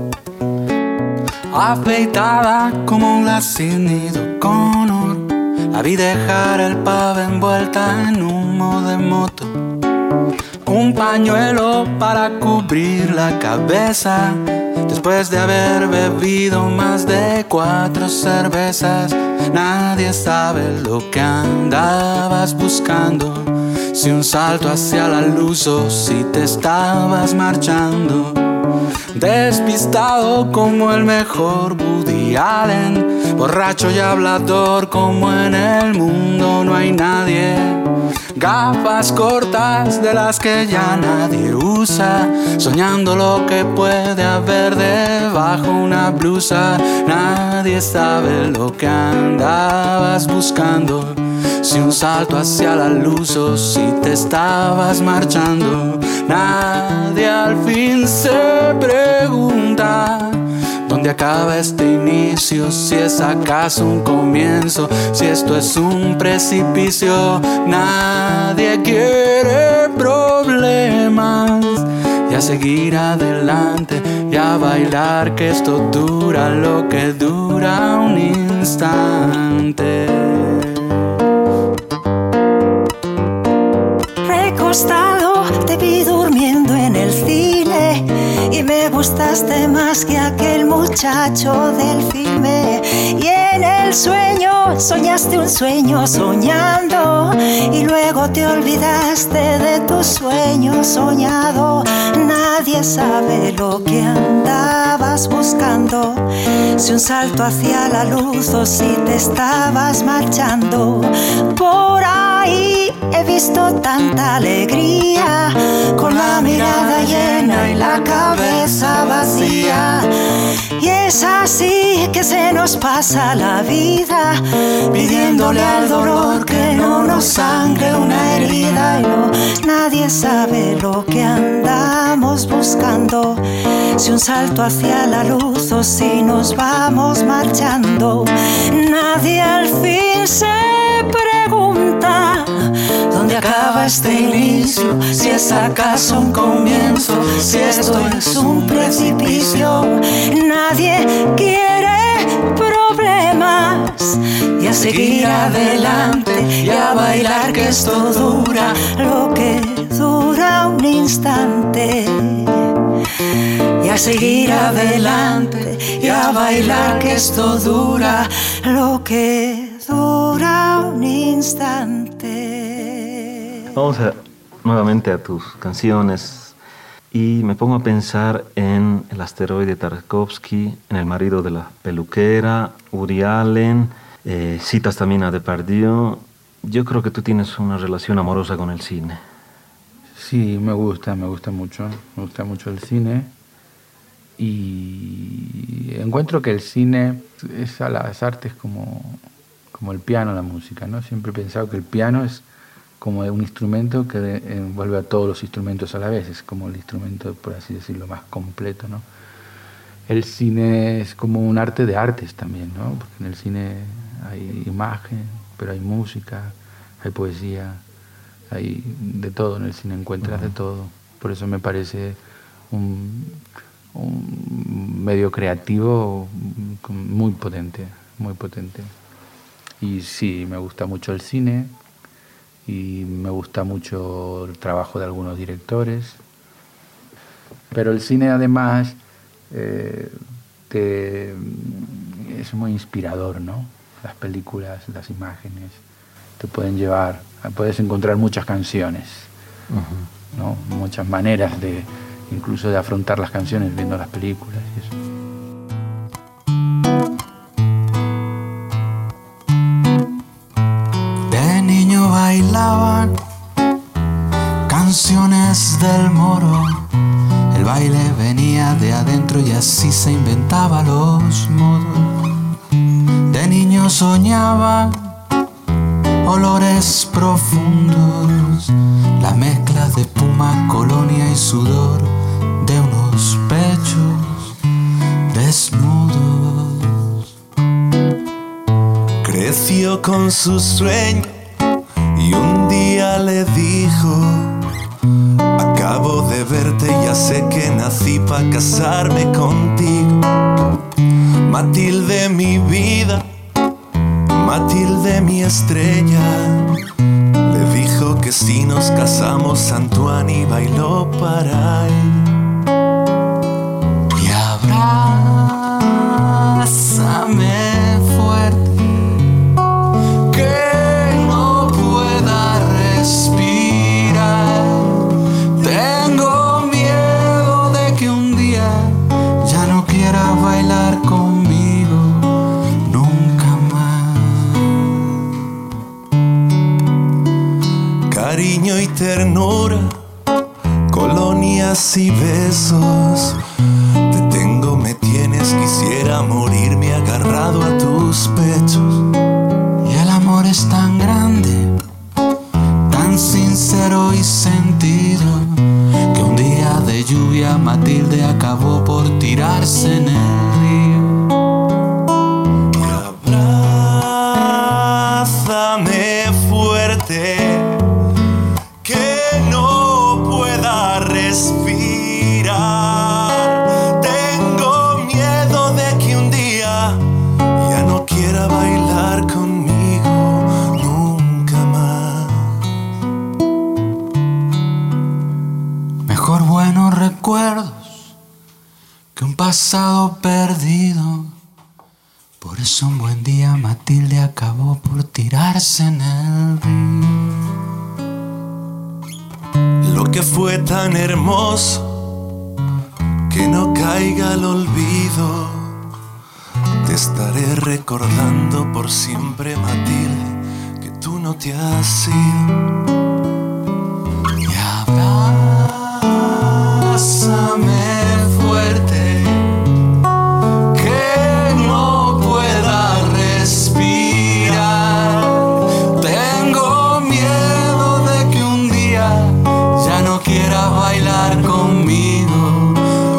Afeitada como un lacinido con oro, la vi dejar el pavo envuelta en humo de moto. Un pañuelo para cubrir la cabeza, después de haber bebido más de 4 cervezas. Nadie sabe lo que andabas buscando, si un salto hacia la luz o si te estabas marchando. Despistado como el mejor Woody Allen, borracho y hablador como en el mundo no hay nadie. Gafas cortas de las que ya nadie usa, soñando lo que puede haber debajo una blusa. Nadie sabe lo que andabas buscando, si un salto hacia la luz o si te estabas marchando. Nadie al fin se pregunta ¿Dónde acaba este inicio? Si es acaso un comienzo, si esto es un precipicio. Nadie quiere problemas. Y a seguir adelante y a bailar, que esto dura lo que dura un instante. Recostado te vi durmiendo en el cine y me gustaste más que aquel muchacho del filme. Y en el sueño soñaste un sueño soñando y luego te olvidaste de tu sueño soñado. Nadie sabe lo que andabas buscando, si un salto hacia la luz o si te estabas marchando. Por ahí he visto tanta alegría, con la mirada llena y la cabeza vacía. Y es así que se nos pasa la vida, pidiéndole al dolor que no nos sangre una herida. Y no, nadie sabe lo que andamos buscando, si un salto hacia la luz o si nos vamos marchando. Nadie al fin se pregunta dónde acaba este inicio, si es acaso un comienzo, si esto es un precipicio. Nadie quiere problemas y a seguir adelante y a bailar, que esto dura lo que dura un instante. Y a seguir adelante y a bailar, que esto dura lo que dura un instante. Vamos nuevamente a tus canciones y me pongo a pensar en El asteroide Tarkovsky, en El marido de la peluquera, Woody Allen, citas también a Depardieu. Yo creo que tú tienes una relación amorosa con el cine. Sí, me gusta mucho el cine y encuentro que el cine es a las artes como el piano, la música, ¿no? Siempre he pensado que el piano es como un instrumento que envuelve a todos los instrumentos a la vez, es como el instrumento, por así decirlo, más completo, ¿no? El cine es como un arte de artes también, ¿no? Porque en el cine hay imagen, pero hay música, hay poesía, hay de todo en el cine, encuentras de todo. Por eso me parece un medio creativo muy potente, muy potente. Y sí, me gusta mucho el cine y me gusta mucho el trabajo de algunos directores. Pero el cine además es muy inspirador, ¿no? Las películas, las imágenes te pueden llevar, puedes encontrar muchas canciones, ¿no? Muchas maneras incluso de afrontar las canciones viendo las películas y eso. De niño bailaban canciones del moro, el baile venía de adentro y así se inventaba los modos. De niño soñaba olores profundos, la mezcla de puma, colonia y sudor de unos pechos desnudos. Creció con su sueño y un día le dijo: acabo de verte, ya sé que nací pa' casarme contigo. Matilde, mi vida, Matilde, mi estrella. Le dijo que si nos casamos, Antoine bailó para él. Y abrázame fuerte, que no pueda respirar. Tengo miedo de que un día ya no quiera bailar conmigo nunca más. Cariño y ternura, colonias y besos. Te tengo, me tienes, quisiera morirme agarrado a tus pechos. Y el amor es tan grande, tan sincero y sentido, que un día de lluvia Matilde acabó por tirarse en el río. respirar. Tengo miedo de que un día ya no quiera bailar conmigo nunca más. Mejor buenos recuerdos que un pasado perdido. Por eso un buen día Matilde acabó por tirarse en el río. Lo que fue tan hermoso, que no caiga al olvido. Te estaré recordando por siempre, Matilde, que tú no te has ido. Y abrázame fuerte, bailar conmigo.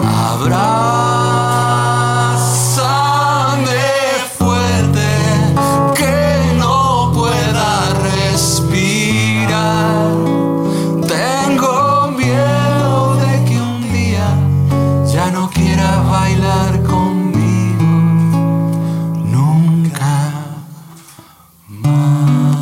Abrázame fuerte, que no pueda respirar. Tengo miedo de que un día ya no quiera bailar conmigo nunca más.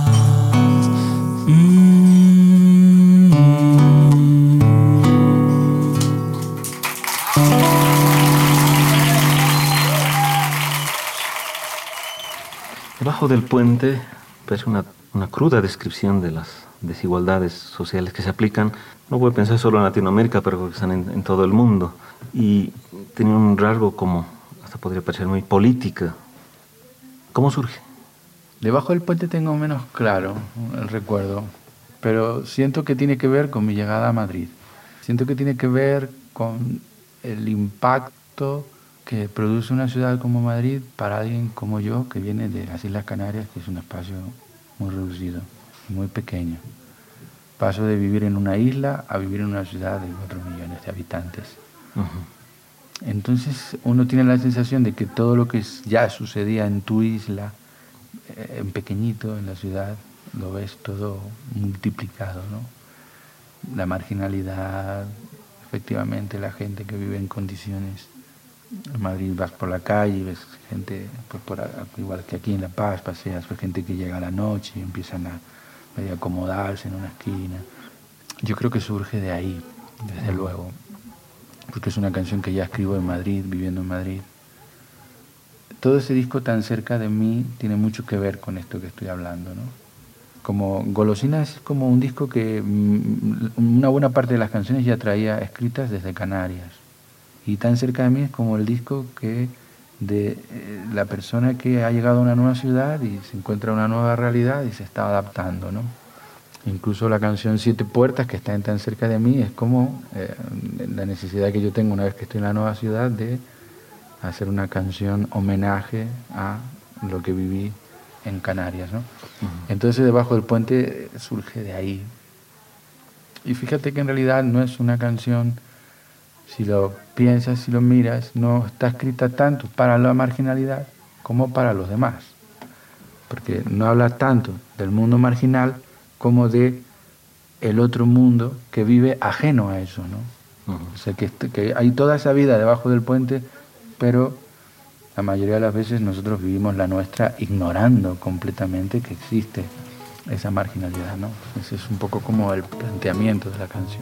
Debajo del puente es una cruda descripción de las desigualdades sociales que se aplican. No voy a pensar solo en Latinoamérica, pero que están en todo el mundo. Y tiene un rasgo como, hasta podría parecer muy política. ¿Cómo surge? Debajo del puente tengo menos claro el recuerdo, pero siento que tiene que ver con mi llegada a Madrid. Siento que tiene que ver con el impacto que produce una ciudad como Madrid para alguien como yo, que viene de las Islas Canarias, que es un espacio muy reducido, muy pequeño. Paso de vivir en una isla a vivir en una ciudad de 4 millones de habitantes. Uh-huh. Entonces uno tiene la sensación de que todo lo que ya sucedía en tu isla, en pequeñito, en la ciudad, lo ves todo multiplicado, ¿no? La marginalidad, efectivamente la gente que vive en condiciones. En Madrid vas por la calle y ves gente, igual que aquí en La Paz, paseas, ves gente que llega a la noche y empiezan a medio acomodarse en una esquina. Yo creo que surge de ahí, desde luego, porque es una canción que ya escribo en Madrid, viviendo en Madrid. Todo ese disco tan cerca de mí tiene mucho que ver con esto que estoy hablando, ¿no? Como Golosinas es como un disco que una buena parte de las canciones ya traía escritas desde Canarias. Y tan cerca de mí es como el disco que de la persona que ha llegado a una nueva ciudad y se encuentra una nueva realidad y se está adaptando, ¿no? Incluso la canción Siete Puertas, que está tan cerca de mí, es como la necesidad que yo tengo una vez que estoy en la nueva ciudad de hacer una canción homenaje a lo que viví en Canarias, ¿no? Uh-huh. Entonces Debajo del Puente surge de ahí. Y fíjate que en realidad no es una canción, si lo piensas, si lo miras, no está escrita tanto para la marginalidad como para los demás. Porque no habla tanto del mundo marginal como de el otro mundo que vive ajeno a eso, ¿no? Uh-huh. O sea, que hay toda esa vida debajo del puente, pero la mayoría de las veces nosotros vivimos la nuestra ignorando completamente que existe esa marginalidad, ¿no? Ese es un poco como el planteamiento de la canción.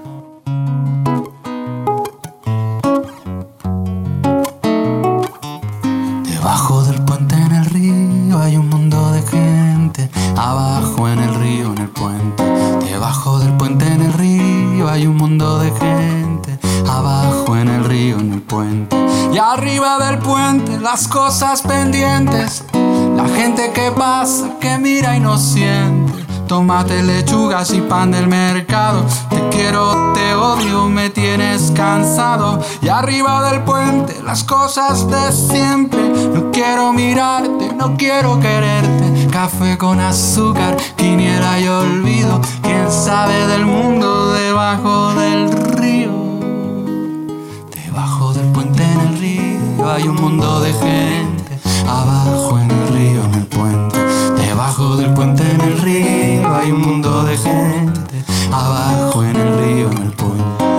Debajo del puente en el río hay un mundo de gente. Abajo en el río, en el puente. Debajo del puente en el río hay un mundo de gente. Abajo en el río, en el puente. Y arriba del puente las cosas pendientes. La gente que pasa, que mira y no siente. Tomate, lechugas y pan del mercado. Te quiero, te odio, me tienes cansado. Y arriba del puente las cosas de siempre. No quiero mirarte, no quiero quererte. Café con azúcar, quiniela y olvido. ¿Quién sabe del mundo debajo del río? Debajo del puente en el río hay un mundo de gente. Abajo en el río, en el puente. Debajo del puente en el río hay un mundo de gente. Abajo en el río, en el puente.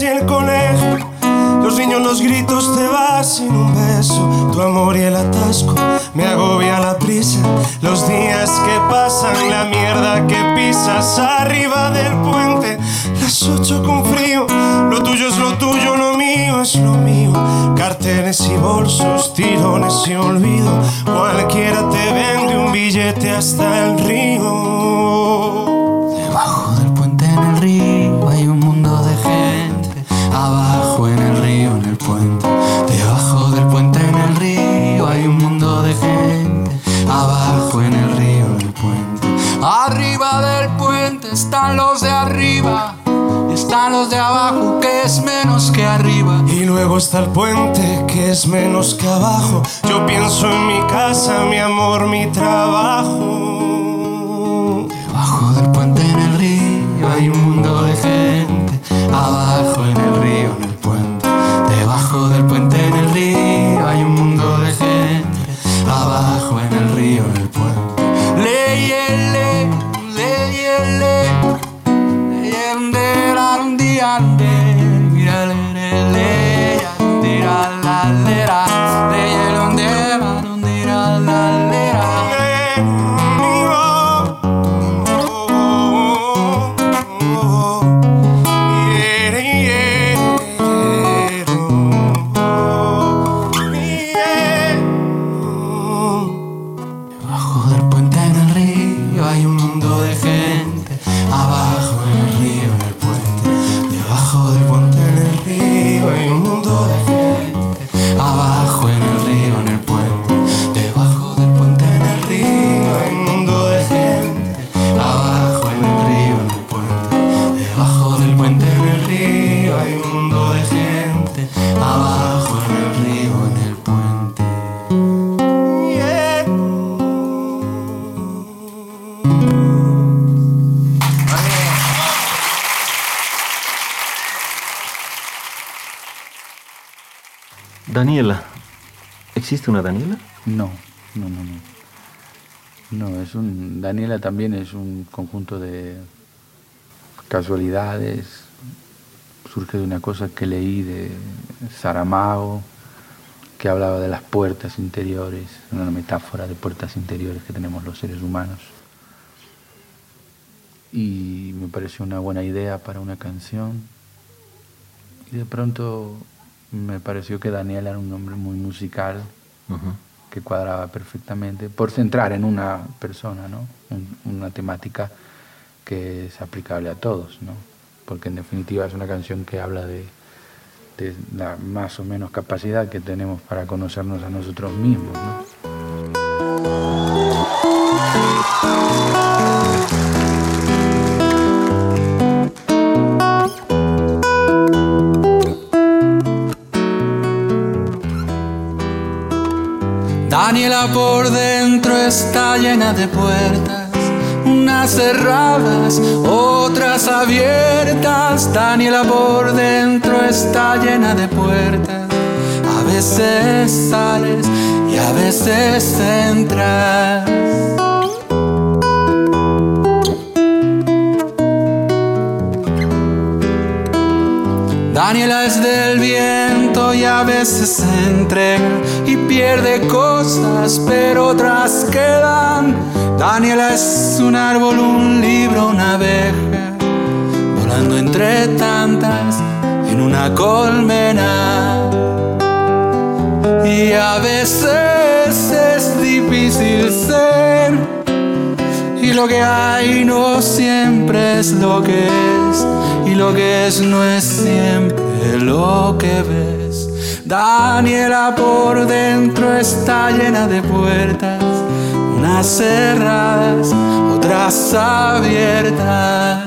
y el colegio, los niños, los gritos, te vas sin un beso. Tu amor y el atasco, me agobia la prisa. Los días que pasan, la mierda que pisas arriba del puente. Las 8 con frío, lo tuyo es lo tuyo, lo mío es lo mío. Carteles y bolsos, tirones y olvido. Cualquiera te vende un billete hasta el río. Debajo del puente en el río hay un mundo de gente. Abajo en el río, en el puente. Debajo del puente en el río hay un mundo de gente. Abajo en el río, en el puente. Arriba del puente están los de arriba. Están los de abajo, que es menos que arriba. Y luego está el puente, que es menos que abajo. Yo pienso en mi casa, mi amor, mi trabajo. Debajo del puente en el río hay un mundo de gente. Abajo en el río, en el puente. Debajo del puente en el río hay un mundo de gente. Abajo en el río, en el puente. Leyele, leyele. Debajo del puente en el río hay un mundo de gente. Abajo en el río, en el puente. Debajo del puente en el río hay un mundo de gente. Abajo en el río, en el puente. Debajo del puente en el río hay un mundo de gente. Abajo en el río, en el puente. Debajo del puente en el río hay un mundo de gente. Abajo en el río, en el puente. Daniela. ¿Existe una Daniela? No. No, Daniela también es un conjunto de casualidades. Surge de una cosa que leí de Saramago, que hablaba de las puertas interiores, una metáfora de puertas interiores que tenemos los seres humanos. Y me pareció una buena idea para una canción. Y de pronto me pareció que Daniela era un nombre muy musical, que cuadraba perfectamente, por centrar en una persona, ¿no? Una temática que es aplicable a todos, ¿no? Porque en definitiva es una canción que habla de la más o menos capacidad que tenemos para conocernos a nosotros mismos, ¿no? Daniela por dentro está llena de puertas, unas cerradas, otras abiertas. Daniela por dentro está llena de puertas. A veces sales y a veces entras. Daniela es del viento y a veces se entrega y pierde cosas, pero otras quedan. Daniela es un árbol, un libro, una abeja, volando entre tantas en una colmena. Y a veces es difícil ser, y lo que hay no siempre es lo que es, y lo que es no es siempre lo que ves. Daniela por dentro está llena de puertas, unas cerradas, otras abiertas.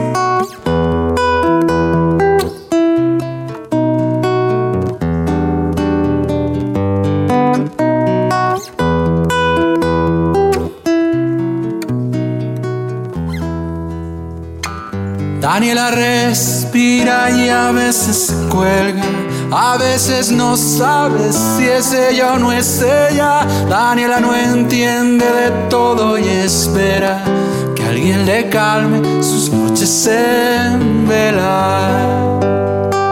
Daniela respira y a veces se cuelga, a veces no sabes si es ella o no es ella. Daniela no entiende de todo y espera que alguien le calme sus noches en vela.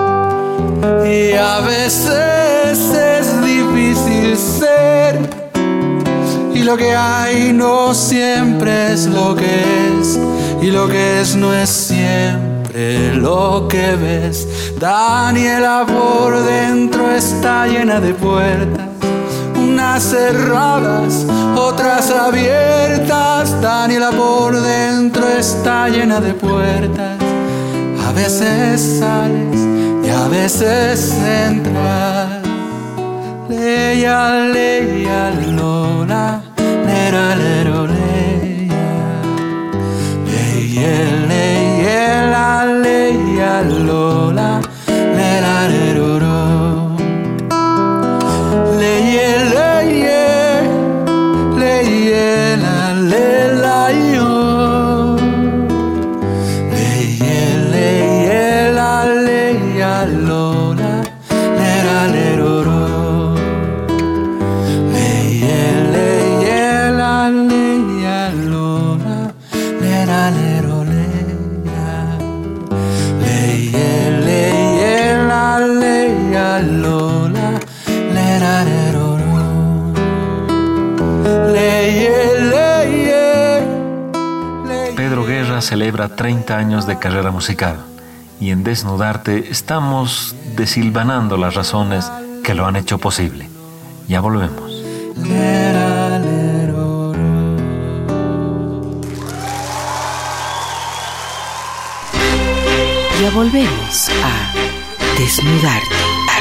lo que hay no siempre es lo que es, y lo que es no es siempre lo que ves. Daniela por dentro está llena de puertas, unas cerradas, otras abiertas. Daniela por dentro está llena de puertas. A veces sales y a veces entras. Leia, leia, lola, lera, lero, leia. Leia, leia, la, leia, lola, lera, lero, ro. Leia, leia, leia, la, lela, yo. Leia, leia, la, leia, lola, lera, lero, ro. Pedro Guerra celebra 30 años de carrera musical y en Desnudarte estamos deshilvanando las razones que lo han hecho posible. Ya volvemos. Ya volvemos a Desnudarte.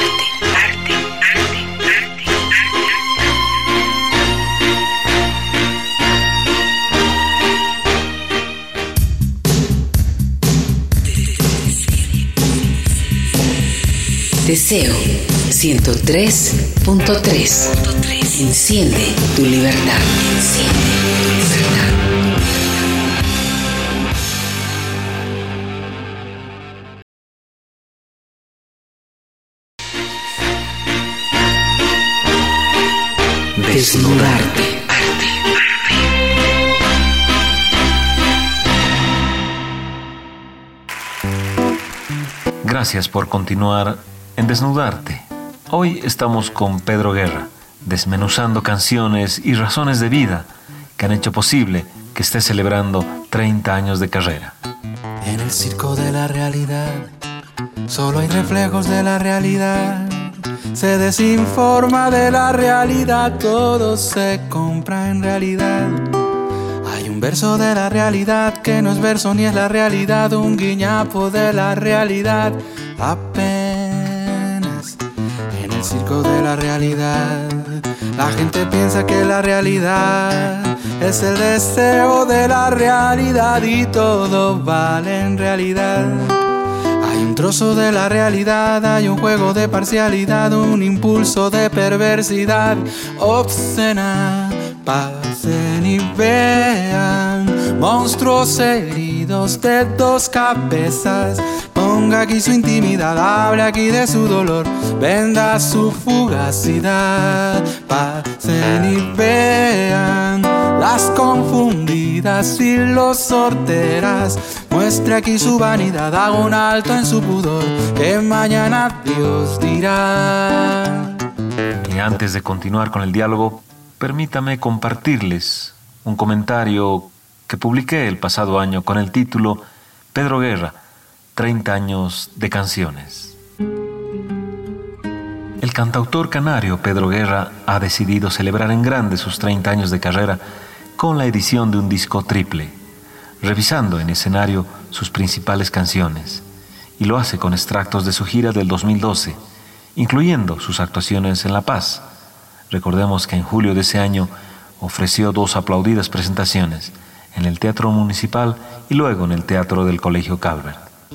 Deseo 103.3. Enciende tu libertad. Enciende tu libertad. Desnudarte. Gracias por continuar en Desnudarte. Hoy estamos con Pedro Guerra, desmenuzando canciones y razones de vida que han hecho posible que esté celebrando 30 años de carrera. En el circo de la realidad, solo hay reflejos de la realidad. Se desinforma de la realidad, todo se compra en realidad. Hay un verso de la realidad que no es verso ni es la realidad, un guiñapo de la realidad. Apenas en el circo de la realidad, la gente piensa que la realidad es el deseo de la realidad y todo vale en realidad. Hay un trozo de la realidad, hay un juego de parcialidad, un impulso de perversidad obscena. Pasen y vean monstruos heridos de dos cabezas. Ponga aquí su intimidad, hable aquí de su dolor, venda su fugacidad. Pasen y vean las confundidas y los sorteras. Muestre aquí su vanidad, haga un alto en su pudor, que mañana Dios dirá. Y antes de continuar con el diálogo, permítame compartirles un comentario que publiqué el pasado año con el título Pedro Guerra, 30 años de canciones. El cantautor canario Pedro Guerra ha decidido celebrar en grande sus 30 años de carrera con la edición de un disco triple, revisando en escenario sus principales canciones, y lo hace con extractos de su gira del 2012, incluyendo sus actuaciones en La Paz. Recordemos que en julio de ese año ofreció 2 aplaudidas presentaciones en el Teatro Municipal y luego en el Teatro del Colegio Calvert.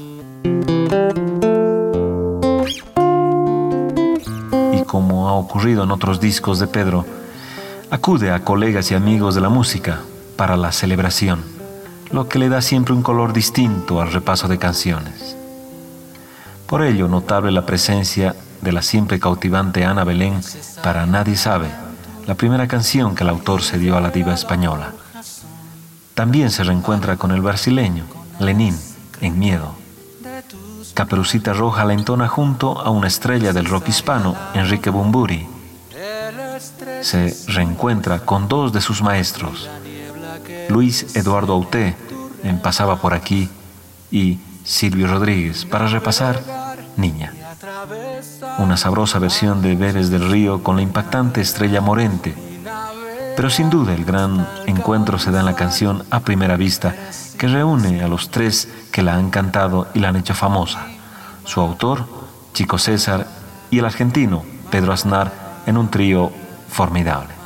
Y como ha ocurrido en otros discos de Pedro, acude a colegas y amigos de la música para la celebración, lo que le da siempre un color distinto al repaso de canciones. Por ello, notable la presencia de la siempre cautivante Ana Belén para Nadie Sabe, la primera canción que el autor se dio a la diva española. También se reencuentra con el brasileño Lenín en Miedo. Caperucita Roja la entona junto a una estrella del rock hispano, Enrique Bunbury. se reencuentra con dos de sus maestros, Luis Eduardo Auté, en Pasaba por aquí, y Silvio Rodríguez, para repasar Niña. Una sabrosa versión de Bebes del Río con la impactante Estrella Morente. Pero sin duda el gran encuentro se da en la canción A Primera Vista, que reúne a los tres que la han cantado y la han hecho famosa. Su autor, Chico César, y el argentino, Pedro Aznar, en un trío formidable.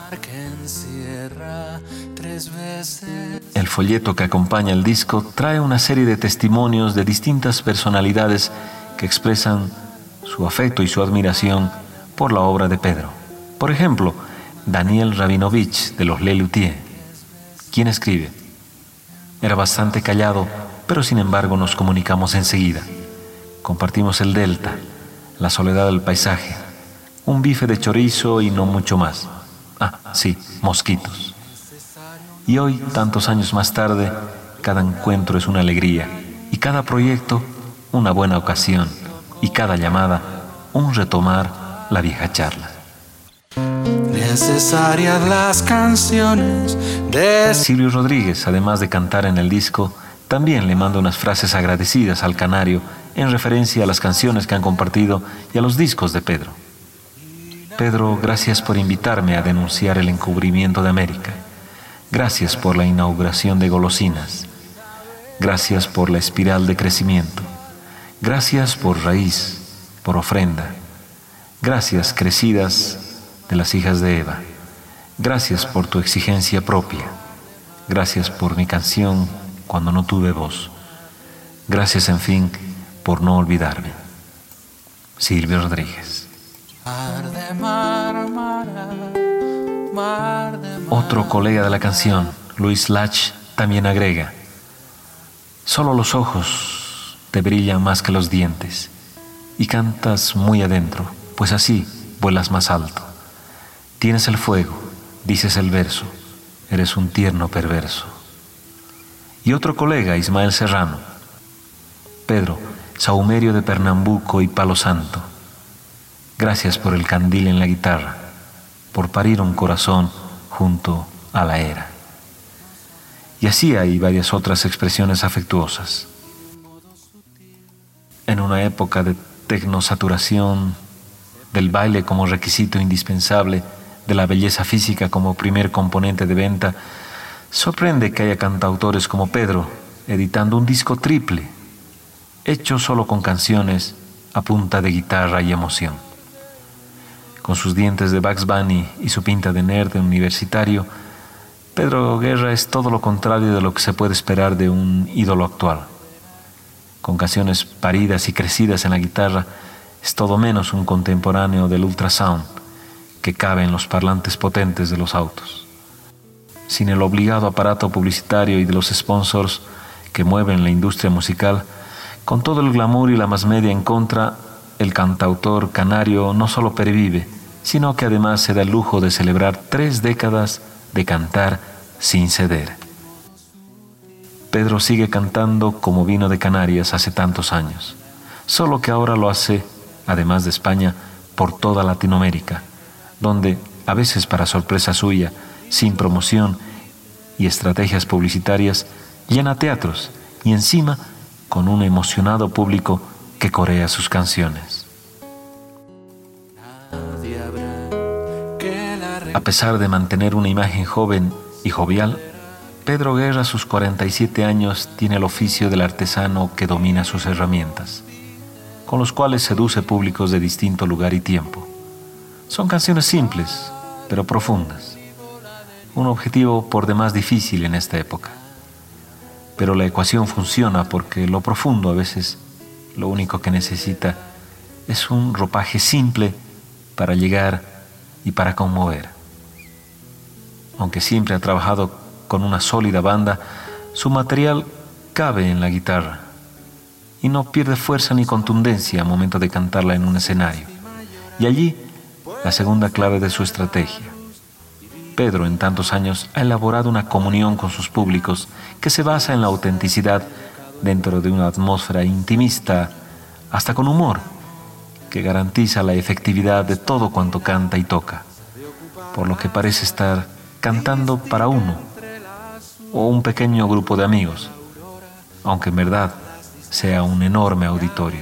El folleto que acompaña el disco trae una serie de testimonios de distintas personalidades que expresan su afecto y su admiración por la obra de Pedro. Por ejemplo, Daniel Rabinovich, de los Les Luthiers, quien escribe: era bastante callado, pero sin embargo nos comunicamos enseguida. Compartimos el delta, la soledad del paisaje, un bife de chorizo y no mucho más. Ah, sí, mosquitos. Y hoy, tantos años más tarde, cada encuentro es una alegría, y cada proyecto una buena ocasión, y cada llamada un retomar la vieja charla. Necesarias las canciones de Silvio Rodríguez, además de cantar en el disco, también le manda unas frases agradecidas al canario en referencia a las canciones que han compartido y a los discos de Pedro. Pedro, gracias por invitarme a denunciar el encubrimiento de América. Gracias por la inauguración de Golosinas. Gracias por la espiral de crecimiento. Gracias por raíz, por ofrenda. Gracias, crecidas de las hijas de Eva. Gracias por tu exigencia propia. Gracias por mi canción cuando no tuve voz. Gracias, en fin, por no olvidarme. Silvio Rodríguez. Otro colega de la canción, Luis Lach, también agrega: solo los ojos te brillan más que los dientes y cantas muy adentro, pues así vuelas más alto. Tienes el fuego, dices el verso, eres un tierno perverso. Y otro colega, Ismael Serrano: Pedro, sahumerio de Pernambuco y Palo Santo, gracias por el candil en la guitarra, por parir un corazón junto a la era. Y así hay varias otras expresiones afectuosas. En una época de tecnosaturación, del baile como requisito indispensable, de la belleza física como primer componente de venta, sorprende que haya cantautores como Pedro editando un disco triple, hecho solo con canciones a punta de guitarra y emoción. Con sus dientes de Bugs Bunny y su pinta de nerd universitario, Pedro Guerra es todo lo contrario de lo que se puede esperar de un ídolo actual. Con canciones paridas y crecidas en la guitarra, es todo menos un contemporáneo del ultrasound que cabe en los parlantes potentes de los autos. Sin el obligado aparato publicitario y de los sponsors que mueven la industria musical, con todo el glamour y la mass media en contra, el cantautor canario no solo pervive, sino que además se da el lujo de celebrar 3 décadas de cantar sin ceder. Pedro sigue cantando como vino de Canarias hace tantos años, solo que ahora lo hace, además de España, por toda Latinoamérica, donde, a veces para sorpresa suya, sin promoción y estrategias publicitarias, llena teatros y encima con un emocionado público que corea sus canciones. A pesar de mantener una imagen joven y jovial, Pedro Guerra a sus 47 años tiene el oficio del artesano que domina sus herramientas, con los cuales seduce públicos de distinto lugar y tiempo. Son canciones simples, pero profundas, un objetivo por demás difícil en esta época. Pero la ecuación funciona porque lo profundo a veces lo único que necesita es un ropaje simple para llegar y para conmover. Aunque siempre ha trabajado con una sólida banda, su material cabe en la guitarra y no pierde fuerza ni contundencia al momento de cantarla en un escenario. Y allí, la segunda clave de su estrategia. Pedro, en tantos años, ha elaborado una comunión con sus públicos que se basa en la autenticidad dentro de una atmósfera intimista, hasta con humor, que garantiza la efectividad de todo cuanto canta y toca. por lo que parece estar cantando para uno o un pequeño grupo de amigos, aunque en verdad sea un enorme auditorio.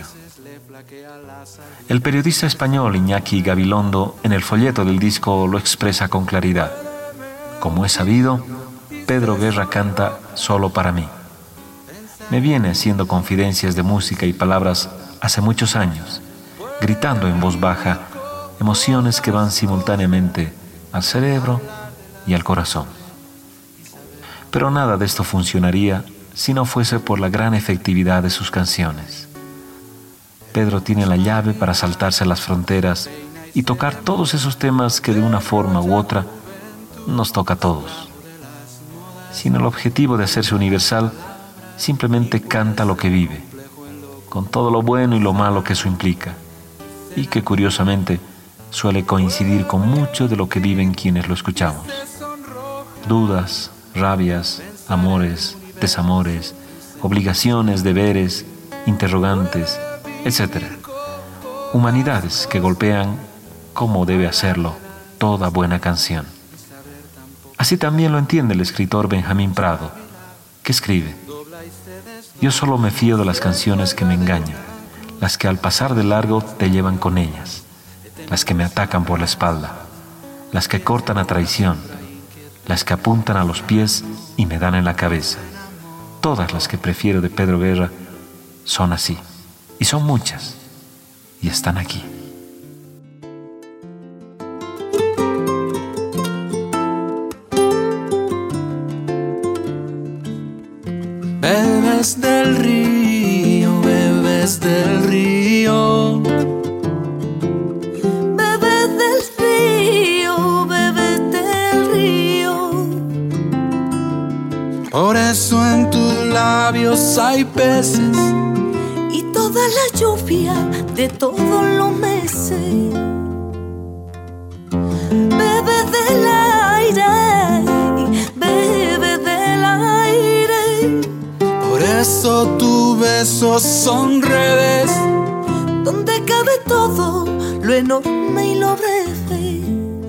El periodista español Iñaki Gabilondo en el folleto del disco lo expresa con claridad. Como es sabido, Pedro Guerra canta solo para mí. Me viene haciendo confidencias de música y palabras hace muchos años, gritando en voz baja emociones que van simultáneamente al cerebro y al corazón. Pero nada de esto funcionaría si no fuese por la gran efectividad de sus canciones. Pedro tiene la llave para saltarse las fronteras y tocar todos esos temas que de una forma u otra nos toca a todos. Sin el objetivo de hacerse universal, simplemente canta lo que vive, con todo lo bueno y lo malo que eso implica, y que curiosamente suele coincidir con mucho de lo que viven quienes lo escuchamos. Dudas, rabias, amores, desamores, obligaciones, deberes, interrogantes, etc. Humanidades que golpean como debe hacerlo toda buena canción. Así también lo entiende el escritor Benjamín Prado, que escribe: yo solo me fío de las canciones que me engañan, las que al pasar de largo te llevan con ellas, las que me atacan por la espalda, las que cortan a traición, las que apuntan a los pies y me dan en la cabeza. Todas las que prefiero de Pedro Guerra son así, y son muchas, y están aquí. Bebes del río, bebes del río. Bebes del río, bebes del río. Por eso en tus labios hay peces y toda la lluvia de todos los meses. Bebe del aire, bebe del aire. Por eso tus besos son redes donde cabe todo lo enorme y lo breve.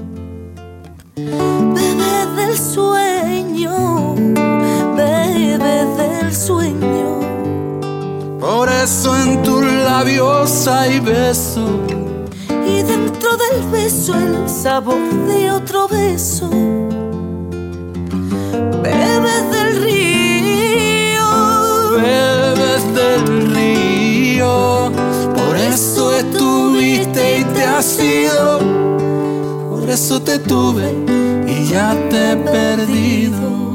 Bebe del sueño, bebe del sueño. Por eso en tus labios hay beso y dentro del beso el sabor de otro beso. Bebes del río, bebes del río. Por eso estuviste y te has ido. Por eso te tuve y ya te he perdido.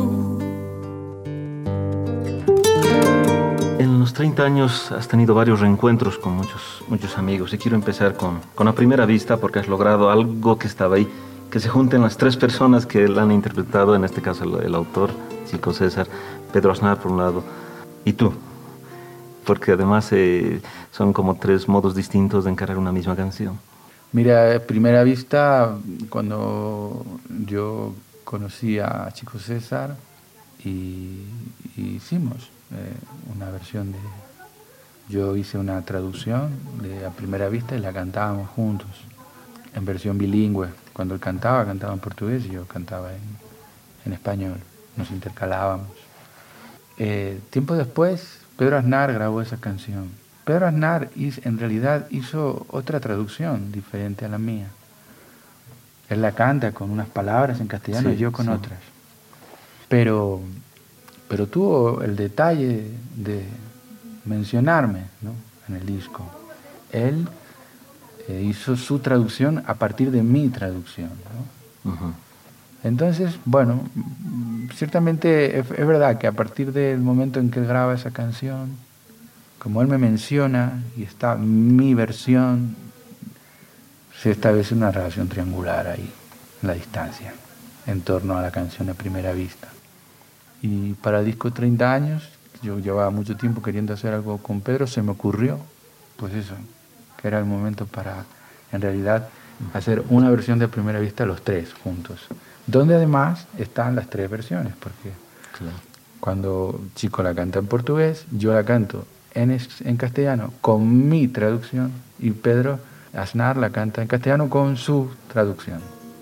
En los 30 años has tenido varios reencuentros con muchos amigos, y quiero empezar con A Primera Vista, porque has logrado algo que estaba ahí, que se junten las tres personas que la han interpretado, en este caso el autor, Chico César, Pedro Aznar por un lado, y tú, porque además son como tres modos distintos de encarar una misma canción. Mira, a Primera Vista, cuando yo conocí a Chico César y hicimos una versión de... Yo hice una traducción de A Primera Vista y la cantábamos juntos, en versión bilingüe. Cuando él cantaba en portugués y yo cantaba en español. Nos intercalábamos. Tiempo después, Pedro Aznar grabó esa canción. Pedro Aznar en realidad hizo otra traducción diferente a la mía. Él la canta con unas palabras en castellano y yo con otras. Pero tuvo el detalle de mencionarme, ¿no?, en el disco. Él hizo su traducción a partir de mi traducción, ¿no? Uh-huh. Entonces, bueno, ciertamente es verdad que a partir del momento en que él graba esa canción, como él me menciona y está mi versión, se establece una relación triangular ahí, en la distancia, en torno a la canción A Primera Vista. Y para el disco 30 años, yo llevaba mucho tiempo queriendo hacer algo con Pedro, se me ocurrió, pues eso, que era el momento para, en realidad, hacer una versión de A Primera Vista los tres juntos, donde además están las tres versiones, porque cuando Chico la canta en portugués, yo la canto en castellano con mi traducción y Pedro Aznar la canta en castellano con su traducción.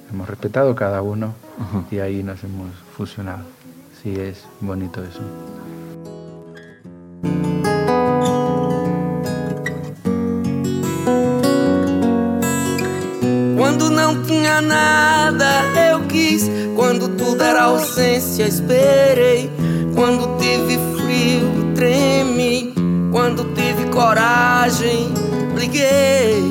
hemos respetado cada uno y ahí nos hemos fusionado. Sí, es bonito eso. Quando não tinha nada, eu quis. Quando tudo era ausência, esperei. Quando tive frio, tremi. Quando tive coragem, briguei.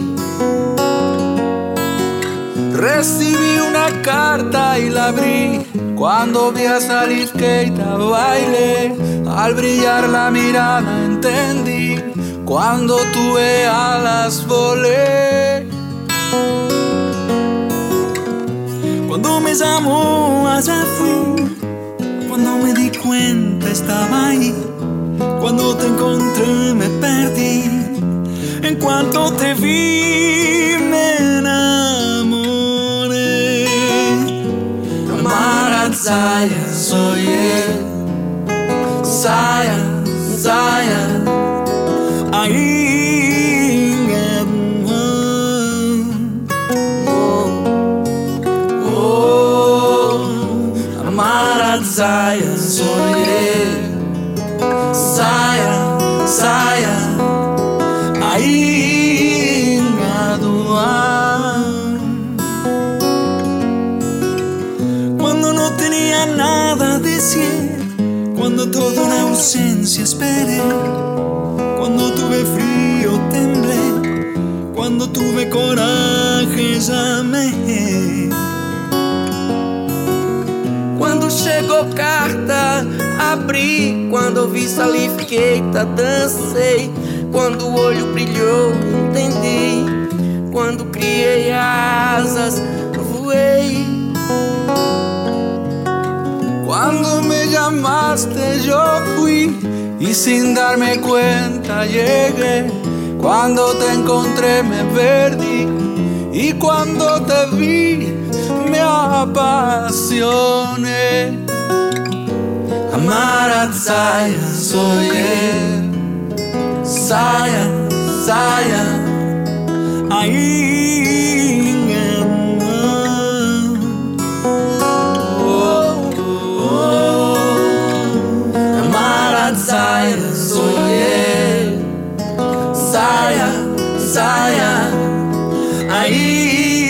Recibí una carta y la abrí. Cuando vi a salir Keita bailé. Al brillar la mirada entendí. Cuando tuve alas volé. Cuando me llamó allá fui. Cuando me di cuenta estaba ahí. Cuando te encontré me perdí. En cuanto te vi me enamoré. Marataya soy él. Saya, saya. Ahí Marataya soy él. Saya, saya. Ahí cuando no tenía nada decir, cuando toda una ausencia esperé, cuando tuve frío temblé, cuando tuve coraje llamé. Quando chegou carta, abri. Quando vi salir Keita, dancei. Quando o olho brilhou, entendi. Quando criei asas, voei. Cuando me llamaste yo fui y sin darme cuenta llegué. Cuando te encontré me perdí y cuando te vi me apasioné. Marataya soy él. Saya, saya. Ahí Marataya soy él. Saya, saya. Ahí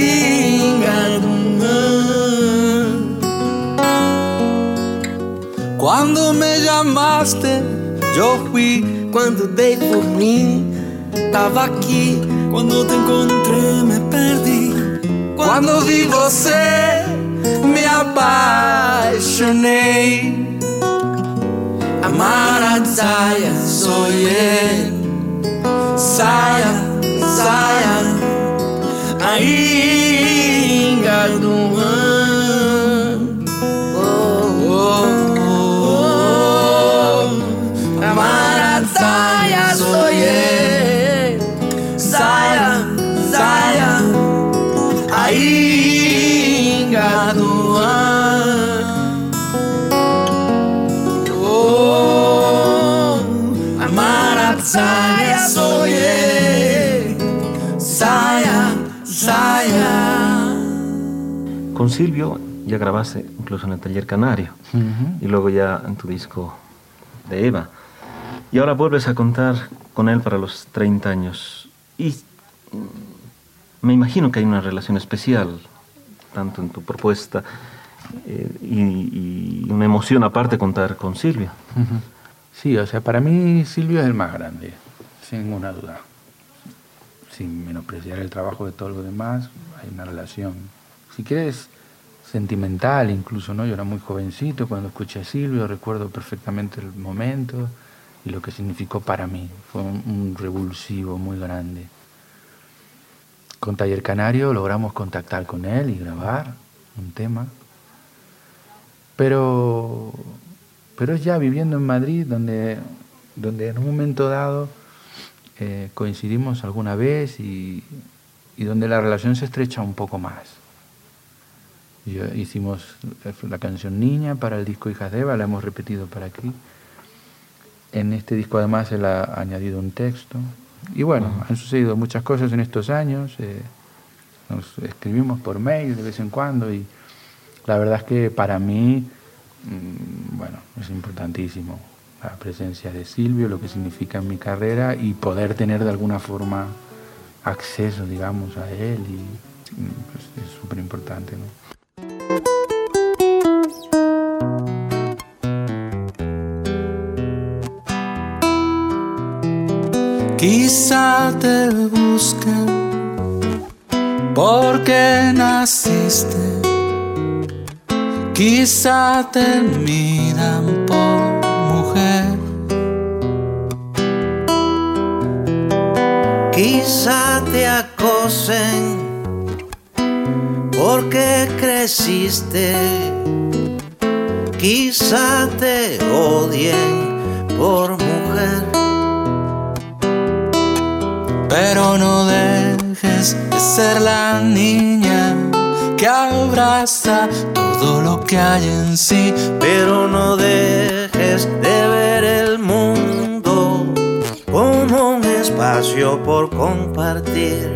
cuando me llamaste yo fui. Quando dei por mim, tava aqui. Quando te encontré me perdí. Quando vi você, me apaixonei. Marataya soy él. Saya, saya. Ahí Marataya soy él. Saya, saya. Ahí Marataya soy él. Saya, saya. Con Silvio ya grabaste incluso en el Taller Canario y luego ya en tu disco de Eva. Y ahora vuelves a contar con él para los 30 años. Y me imagino que hay una relación especial, tanto en tu propuesta y una emoción aparte contar con Silvio. Sí, o sea, para mí Silvio es el más grande, sin ninguna duda. Sin menospreciar el trabajo de todos los demás, hay una relación, si quieres, sentimental incluso, ¿no? Yo era muy jovencito cuando escuché a Silvio, recuerdo perfectamente el momento y lo que significó para mí. Fue un revulsivo muy grande. Con Taller Canario logramos contactar con él y grabar un tema. Pero es ya viviendo en Madrid donde en un momento dado coincidimos alguna vez y donde la relación se estrecha un poco más. Hicimos la canción Niña para el disco Hijas de Eva, la hemos repetido para aquí. En este disco además él ha añadido un texto. Y bueno, han sucedido muchas cosas en estos años. nos escribimos por mail de vez en cuando y la verdad es que para mí, bueno, es importantísimo la presencia de Silvio, lo que significa en mi carrera y poder tener de alguna forma acceso, digamos, a él y pues, es súper importante, ¿no? Quizá te busquen porque naciste, quizá te miran por mujer, quizá te acosen porque creciste, quizá te odien por mujer. Pero no dejes de ser la niña que abraza todo lo que hay en sí. Pero no dejes de ver el mundo como un espacio por compartir.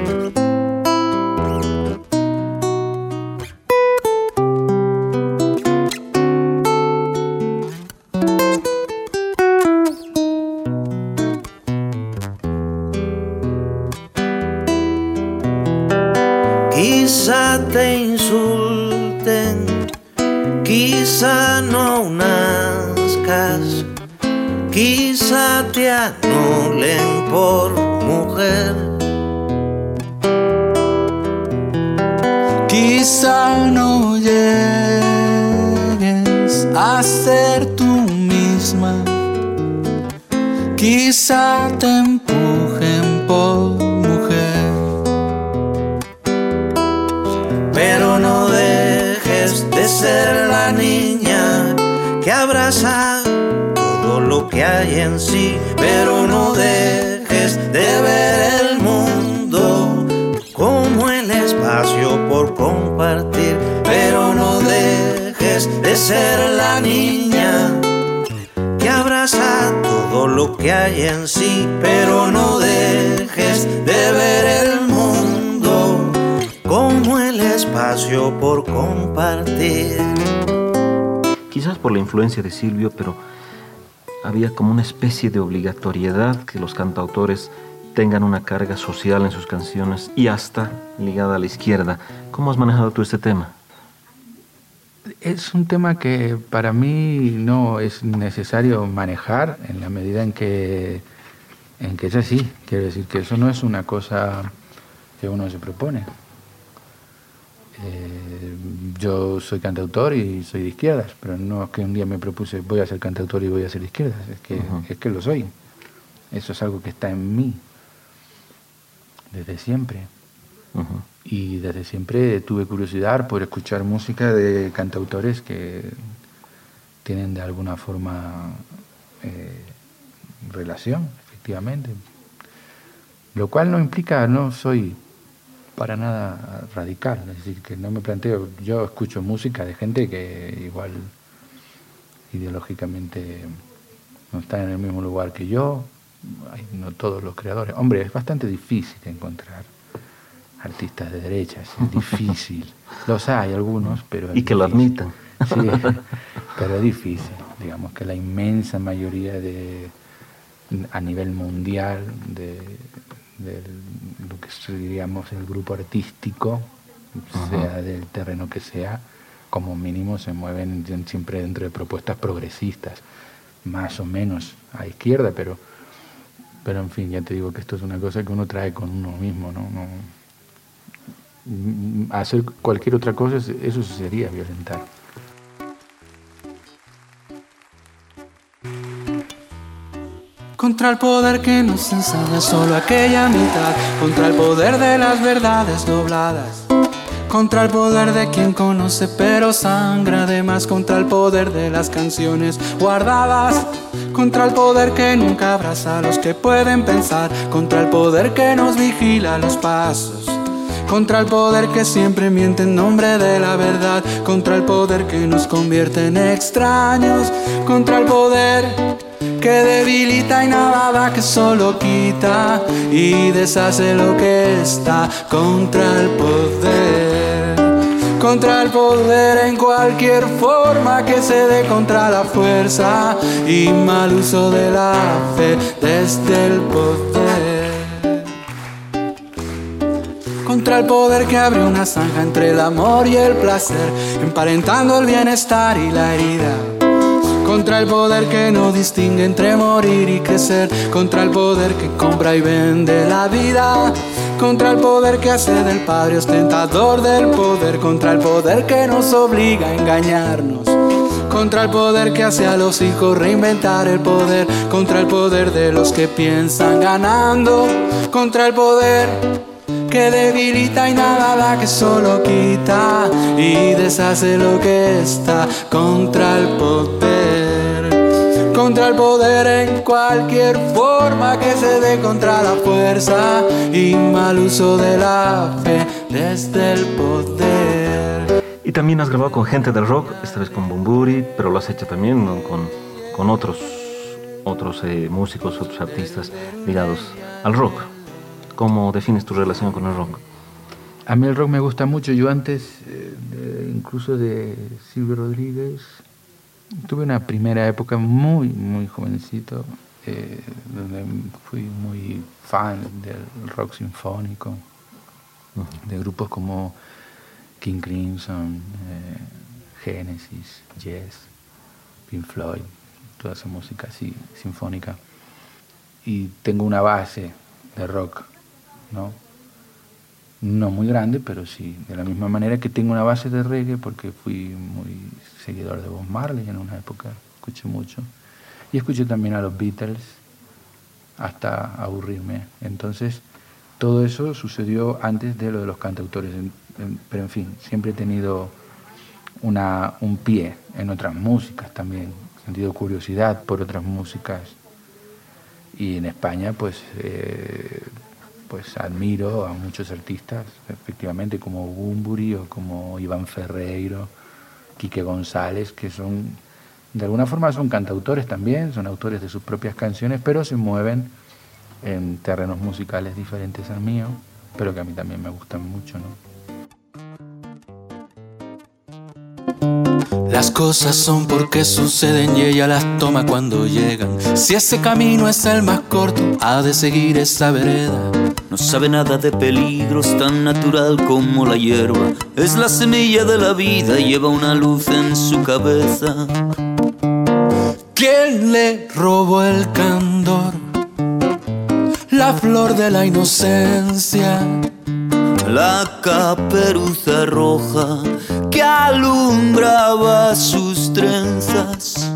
Quizá te insulten, quizá no nazcas, quizá te anulen por mujer. Quizá no llegues a ser tú misma, quizá te empujen por mujer. Pero no dejes de ser la niña que abraza todo lo que hay en sí. Pero no dejes de ver el mundo como el espacio por compartir. Pero no dejes de ser la niña que abraza todo lo que hay en sí. Pero no dejes de ver el mundo como el espacio por compartir. Quizás por la influencia de Silvio, pero había como una especie de obligatoriedad que los cantautores tengan una carga social en sus canciones y hasta ligada a la izquierda. ¿Cómo has manejado tú este tema? Es un tema que para mí no es necesario manejar en la medida en que es así. Quiero decir que eso no es una cosa que uno se propone. Yo soy cantautor y soy de izquierdas, pero no es que un día me propuse voy a ser cantautor y voy a ser de izquierdas, es que lo soy. Eso es algo que está en mí desde siempre. Y desde siempre tuve curiosidad por escuchar música de cantautores que tienen de alguna forma relación, efectivamente. Lo cual no implica, no soy para nada radical, es decir, que no me planteo, yo escucho música de gente que igual ideológicamente no están en el mismo lugar que yo, no todos los creadores. Hombre, es bastante difícil encontrar artistas de derecha, es difícil. Los hay algunos, pero... Y que lo admitan. Sí, pero es difícil. Digamos que la inmensa mayoría a nivel mundial de lo que diríamos el grupo artístico, sea del terreno que sea, como mínimo se mueven siempre dentro de propuestas progresistas, más o menos a izquierda, pero en fin, ya te digo que esto es una cosa que uno trae con uno mismo, ¿no? Hacer cualquier otra cosa, eso sería violentar. Contra el poder que nos enseña solo aquella mitad, contra el poder de las verdades dobladas, contra el poder de quien conoce pero sangra además, contra el poder de las canciones guardadas, contra el poder que nunca abraza a los que pueden pensar, contra el poder que nos vigila los pasos, contra el poder que siempre miente en nombre de la verdad, contra el poder que nos convierte en extraños, contra el poder que debilita y nada da, que solo quita y deshace lo que está contra el poder en cualquier forma que se dé, contra la fuerza y mal uso de la fe desde el poder. Contra el poder que abre una zanja entre el amor y el placer, emparentando el bienestar y la herida. Contra el poder que no distingue entre morir y crecer, contra el poder que compra y vende la vida, contra el poder que hace del padre ostentador del poder, contra el poder que nos obliga a engañarnos, contra el poder que hace a los hijos reinventar el poder, contra el poder de los que piensan ganando, contra el poder que debilita y nada da, que solo quita y deshace lo que está, contra el poder en cualquier forma que se dé, contra la fuerza y mal uso de la fe desde el poder. Y también has grabado con gente del rock, esta vez con Bunbury, pero lo has hecho también con otros músicos, otros artistas ligados al rock. ¿Cómo defines tu relación con el rock? A mí el rock me gusta mucho. Yo antes, incluso de Silvio Rodríguez, tuve una primera época muy, muy jovencito, donde fui muy fan del rock sinfónico, de grupos como King Crimson, Genesis, Yes, Pink Floyd, toda esa música así sinfónica. Y tengo una base de rock, no muy grande, pero sí, de la misma manera que tengo una base de reggae, porque fui muy seguidor de Bob Marley en una época, escuché mucho, y escuché también a los Beatles hasta aburrirme. Entonces todo eso sucedió antes de lo de los cantautores, pero en fin, siempre he tenido un pie en otras músicas también, he sentido curiosidad por otras músicas, y en España pues admiro a muchos artistas, efectivamente, como Bunbury o como Iván Ferreiro, Quique González, que son, de alguna forma son cantautores también, son autores de sus propias canciones, pero se mueven en terrenos musicales diferentes al mío, pero que a mí también me gustan mucho, Las cosas son porque suceden y ella las toma cuando llegan. Si ese camino es el más corto, ha de seguir esa vereda. No sabe nada de peligros, tan natural como la hierba. Es la semilla de la vida, lleva una luz en su cabeza. ¿Quién le robó el candor? La flor de la inocencia. La caperuza roja que alumbraba sus trenzas.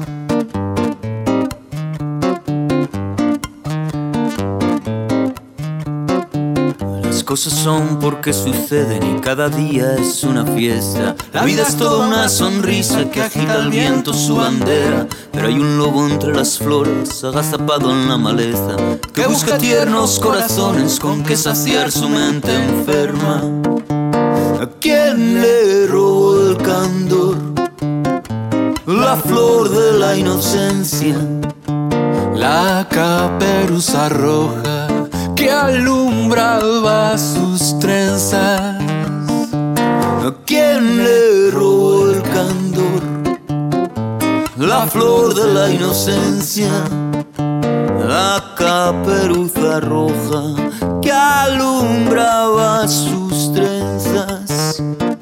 Las cosas son porque suceden y cada día es una fiesta. La vida es toda una sonrisa que agita al viento su bandera. Pero hay un lobo entre las flores, agazapado en la maleza, que busca tiernos corazones con que saciar su mente enferma. ¿A quién le robó el candor? La flor de la inocencia. La caperuza roja que alumbraba sus trenzas. ¿A quién le robó el candor? La flor de la inocencia. La caperuza roja que alumbraba sus trenzas.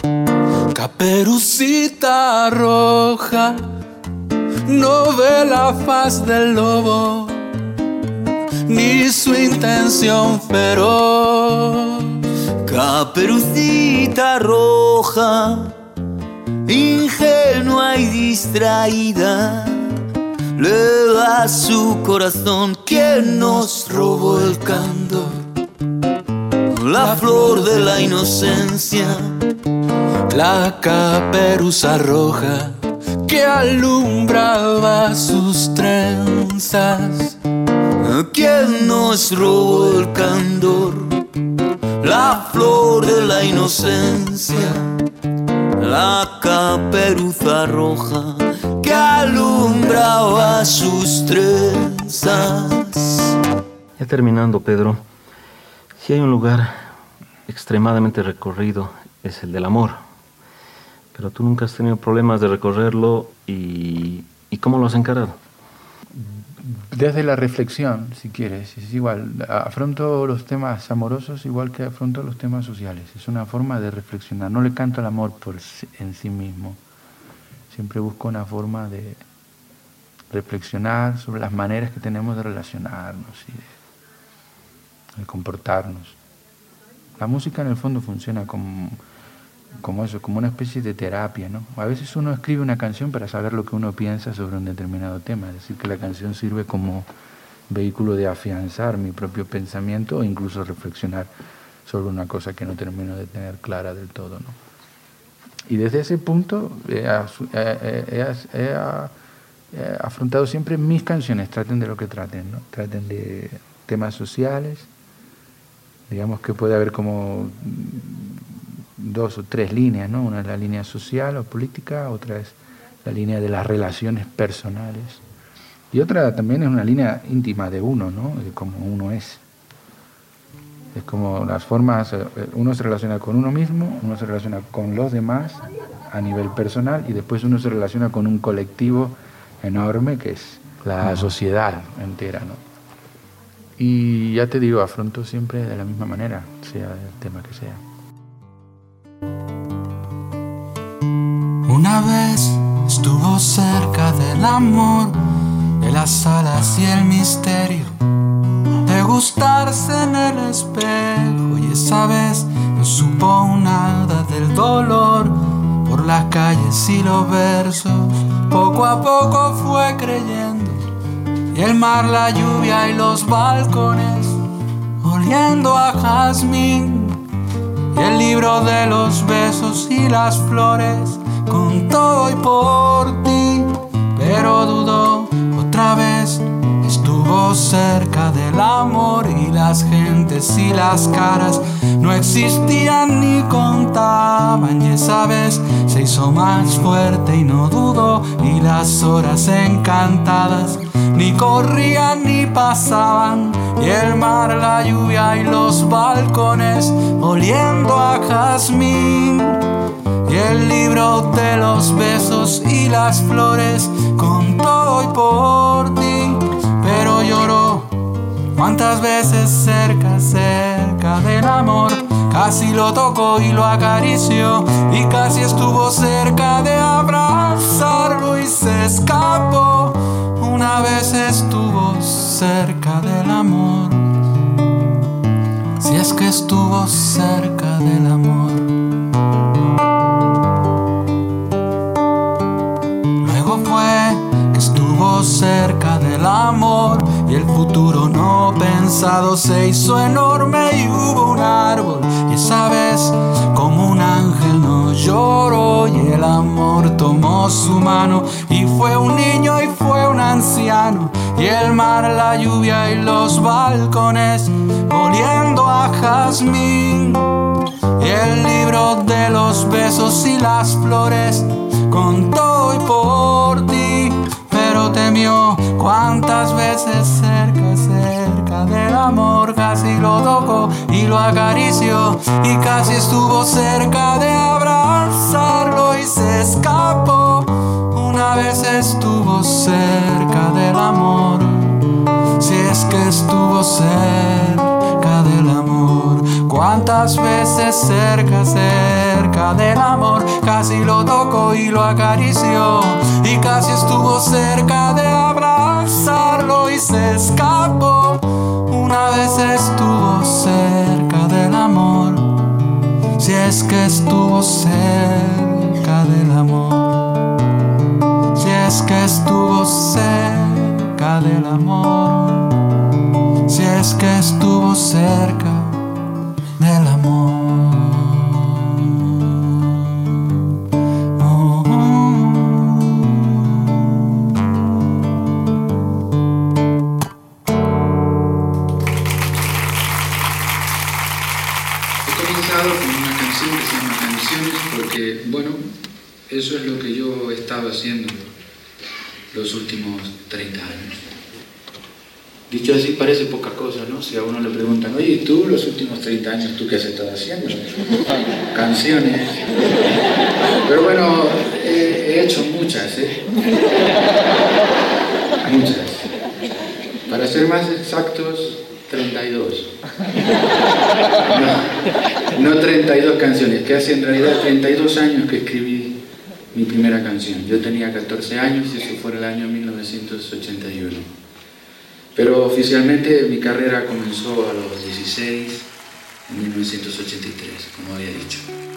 Caperucita roja no ve la faz del lobo ni su intención feroz. Caperucita roja, ingenua y distraída, le da su corazón. ¿Quién nos robó el candor? La flor de la inocencia. La caperuza roja que alumbraba sus trenzas. ¿Quién nos robó el candor? La flor de la inocencia. La caperuza roja que alumbraba sus trenzas. piensas. Ya terminando, Pedro, si hay un lugar extremadamente recorrido, es el del amor. Pero tú nunca has tenido problemas de recorrerlo y ¿cómo lo has encarado? Desde la reflexión, si quieres, es igual. Afronto los temas amorosos igual que afronto los temas sociales. Es una forma de reflexionar. No le canto al amor en sí mismo. Siempre busco una forma de reflexionar sobre las maneras que tenemos de relacionarnos y de comportarnos. La música en el fondo funciona como eso, como una especie de terapia, ¿no? A veces uno escribe una canción para saber lo que uno piensa sobre un determinado tema, es decir, que la canción sirve como vehículo de afianzar mi propio pensamiento o incluso reflexionar sobre una cosa que no termino de tener clara del todo, ¿no? Y desde ese punto he afrontado siempre mis canciones, traten de lo que traten, ¿no? Traten de temas sociales, digamos que puede haber como 2 o 3 líneas, ¿no? Una es la línea social o política, otra es la línea de las relaciones personales y otra también es una línea íntima de uno, ¿no? De cómo uno es. Es como las formas, uno se relaciona con uno mismo, uno se relaciona con los demás a nivel personal y después uno se relaciona con un colectivo enorme que es la sociedad entera, ¿no? Y ya te digo, afronto siempre de la misma manera, sea el tema que sea. Una vez estuvo cerca del amor, de las alas y el misterio, de gustarse en el espejo, y esa vez no supo nada del dolor. Por las calles y los versos, poco a poco fue creyendo, y el mar, la lluvia y los balcones, oliendo a jazmín, y el libro de los besos y las flores, con todo y por ti. Pero dudó otra vez, estuvo cerca del amor, y las gentes y las caras no existían ni contaban, y esa vez se hizo más fuerte y no dudó, y las horas encantadas ni corrían ni pasaban, y el mar, la lluvia y los balcones, oliendo a jazmín, y el libro de los besos y las flores, con todo y por ti. Pero lloró cuántas veces cerca del amor, casi lo tocó y lo acarició, y casi estuvo cerca de abrazarlo y se escapó. Una vez estuvo cerca del amor, si es que estuvo cerca del amor. Luego fue que estuvo cerca del amor, y el futuro no pensado se hizo enorme, y hubo un árbol, y esa vez como un ángel no lloró, y el amor tomó su mano, y fue un niño y fue un anciano, y el mar, la lluvia y los balcones, oliendo a jazmín, y el libro de los besos y las flores, con todo y por ti. Pero temió cuántas veces cerca del amor, casi lo tocó y lo acarició, y casi estuvo cerca de abrazarlo y se escapó. Una vez estuvo cerca del amor, si es que estuvo cerca del amor. Cuántas veces cerca del amor, casi lo tocó y lo acarició, y casi estuvo cerca de abrazarlo y se escapó. Una vez estuvo cerca del amor, si es que estuvo cerca del amor, si es que estuvo cerca del amor, si es que estuvo cerca del amor. Porque, bueno, eso es lo que yo he estado haciendo los últimos 30 años. Dicho así parece poca cosa, ¿no? Si a uno le preguntan, oye, ¿y tú los últimos 30 años, tú qué has estado haciendo? Canciones. Pero bueno, he hecho muchas, Muchas. Para ser más exactos, 32. No 32 canciones, que hace en realidad 32 años que escribí mi primera canción. Yo tenía 14 años y eso fue en el año 1981. Pero oficialmente mi carrera comenzó a los 16, en 1983, como había dicho.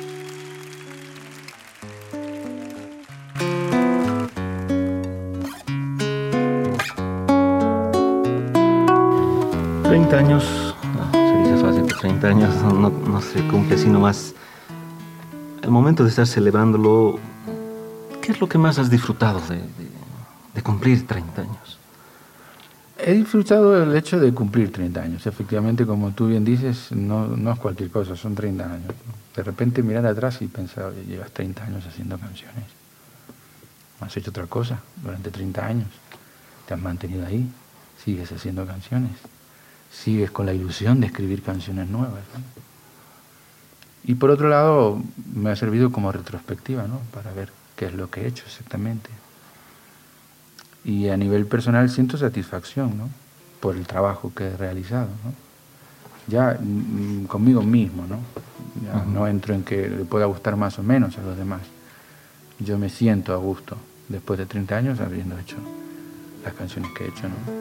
Años, se dice fácil, pero 30 años no se cumple así nomás. El momento de estar celebrándolo, ¿qué es lo que más has disfrutado de cumplir 30 años? He disfrutado el hecho de cumplir 30 años. Efectivamente, como tú bien dices, no es cualquier cosa, son 30 años. De repente mirar atrás y pensar, oye, llevas 30 años haciendo canciones. ¿Has hecho otra cosa durante 30 años? ¿Te has mantenido ahí? ¿Sigues haciendo canciones? Sigues con la ilusión de escribir canciones nuevas, ¿no? Y por otro lado, me ha servido como retrospectiva, ¿no? Para ver qué es lo que he hecho exactamente. Y a nivel personal siento satisfacción, ¿no? Por el trabajo que he realizado, ¿no? Ya conmigo mismo, ¿no? Ya no entro en que le pueda gustar más o menos a los demás. Yo me siento a gusto después de 30 años habiendo hecho las canciones que he hecho, ¿no?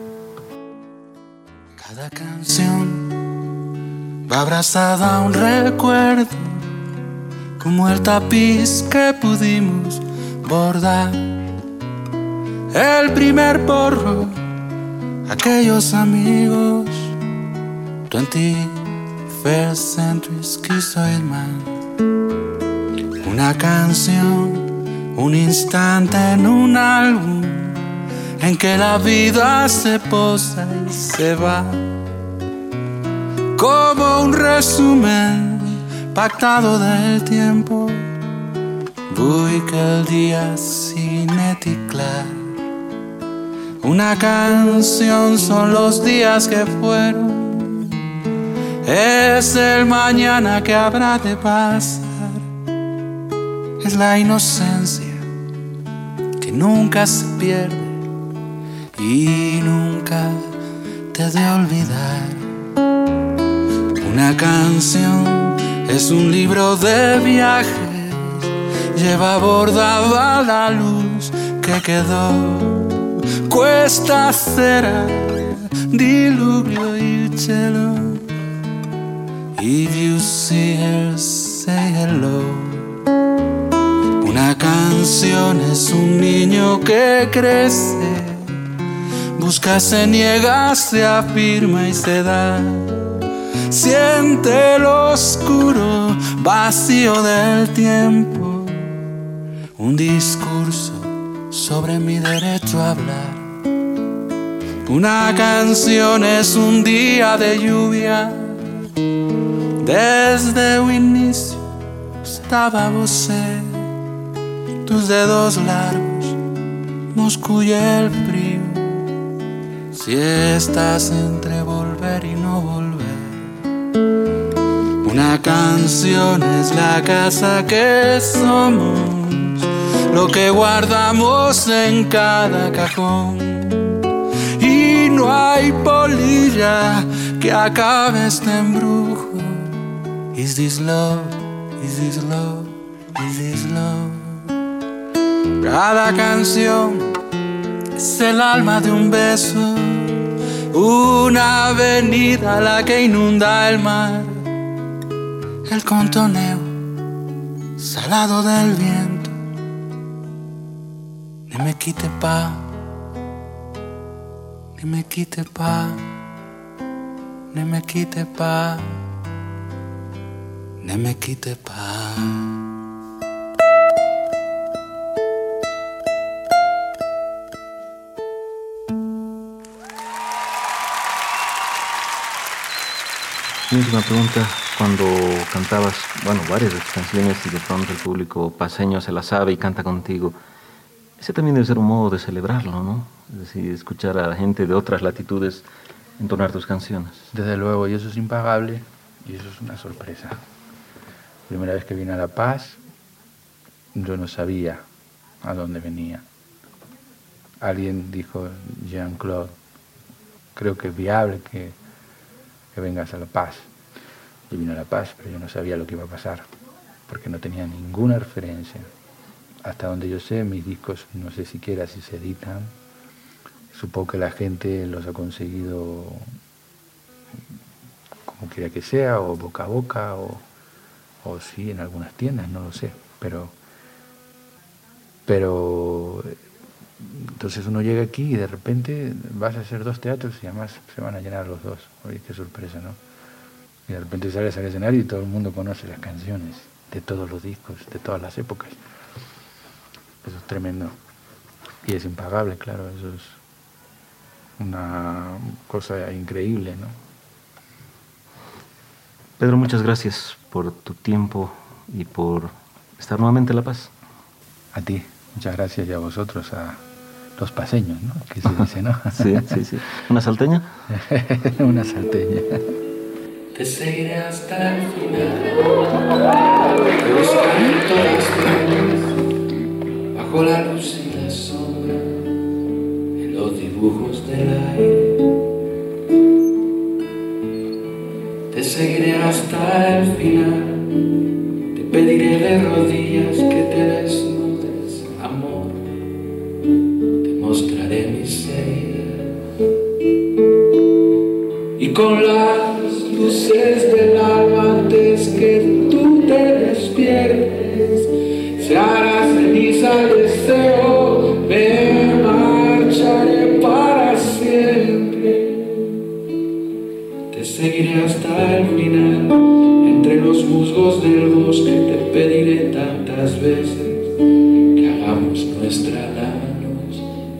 Cada canción va abrazada a un recuerdo, como el tapiz que pudimos bordar. El primer porro, aquellos amigos, 21st century's Kiss Oil Man. Una canción, un instante en un álbum, en que la vida se posa y se va, como un resumen pactado del tiempo. Vull que el día sigui clar. Una canción son los días que fueron, es el mañana que habrá de pasar, es la inocencia que nunca se pierde y nunca te de olvidar. Una canción es un libro de viajes, lleva bordada la luz que quedó, questa sera, diluvio y cielo. If you see her, say hello. Una canción es un niño que crece, busca, se niega, se afirma y se da. Siente el oscuro vacío del tiempo, un discurso sobre mi derecho a hablar. Una canción es un día de lluvia, desde o inicio estaba você, tus dedos largos, Moscú y el frío. Si estás entre volver y no volver. Una canción es la casa que somos, lo que guardamos en cada cajón. Y no hay polilla que acabe este embrujo. Is this love? Is this love? Is this love? Cada canción es el alma de un beso, una avenida a la que inunda el mar, el contoneo salado del viento. Ne me quitte pas, ne me quitte pas, ne me quitte pas, ne me quitte pas. Mi última pregunta, cuando cantabas, varias de tus canciones y de pronto el público paseño se las sabe y canta contigo, ese también debe ser un modo de celebrarlo, ¿no? Es decir, escuchar a la gente de otras latitudes entonar tus canciones. Desde luego, y eso es impagable y eso es una sorpresa. Primera vez que vine a La Paz, yo no sabía a dónde venía. Alguien dijo, Jean-Claude, creo que es viable que vengas a La Paz. Yo vine a La Paz, pero yo no sabía lo que iba a pasar, porque no tenía ninguna referencia. Hasta donde yo sé, mis discos no sé siquiera si se editan. Supongo que la gente los ha conseguido como quiera que sea, o boca a boca, o sí, en algunas tiendas, no lo sé. Pero entonces uno llega aquí y de repente vas a hacer 2 teatros y además se van a llenar los 2. Oye, qué sorpresa, ¿no? Y de repente sales al escenario y todo el mundo conoce las canciones de todos los discos, de todas las épocas. Eso es tremendo. Y es impagable, claro, eso es una cosa increíble, ¿no? Pedro, muchas gracias por tu tiempo y por estar nuevamente en La Paz. A ti, muchas gracias, y a vosotros, a los paseños, ¿no? Que se dice, ¿no? Sí, sí, sí. ¿Una salteña? Una salteña. Te seguiré hasta el final, te buscaré en todas partes, bajo la luz y la sombra, en los dibujos del aire. Te seguiré hasta el final, te pediré de rodillas que te desnudes, amor, te mostraré mis heridas. Y con las luces del alba antes que tú te despiertes, se hará ceniza el deseo, me marcharé para siempre. Te seguiré hasta el final, entre los musgos del bosque te pediré tantas veces que hagamos nuestra luz.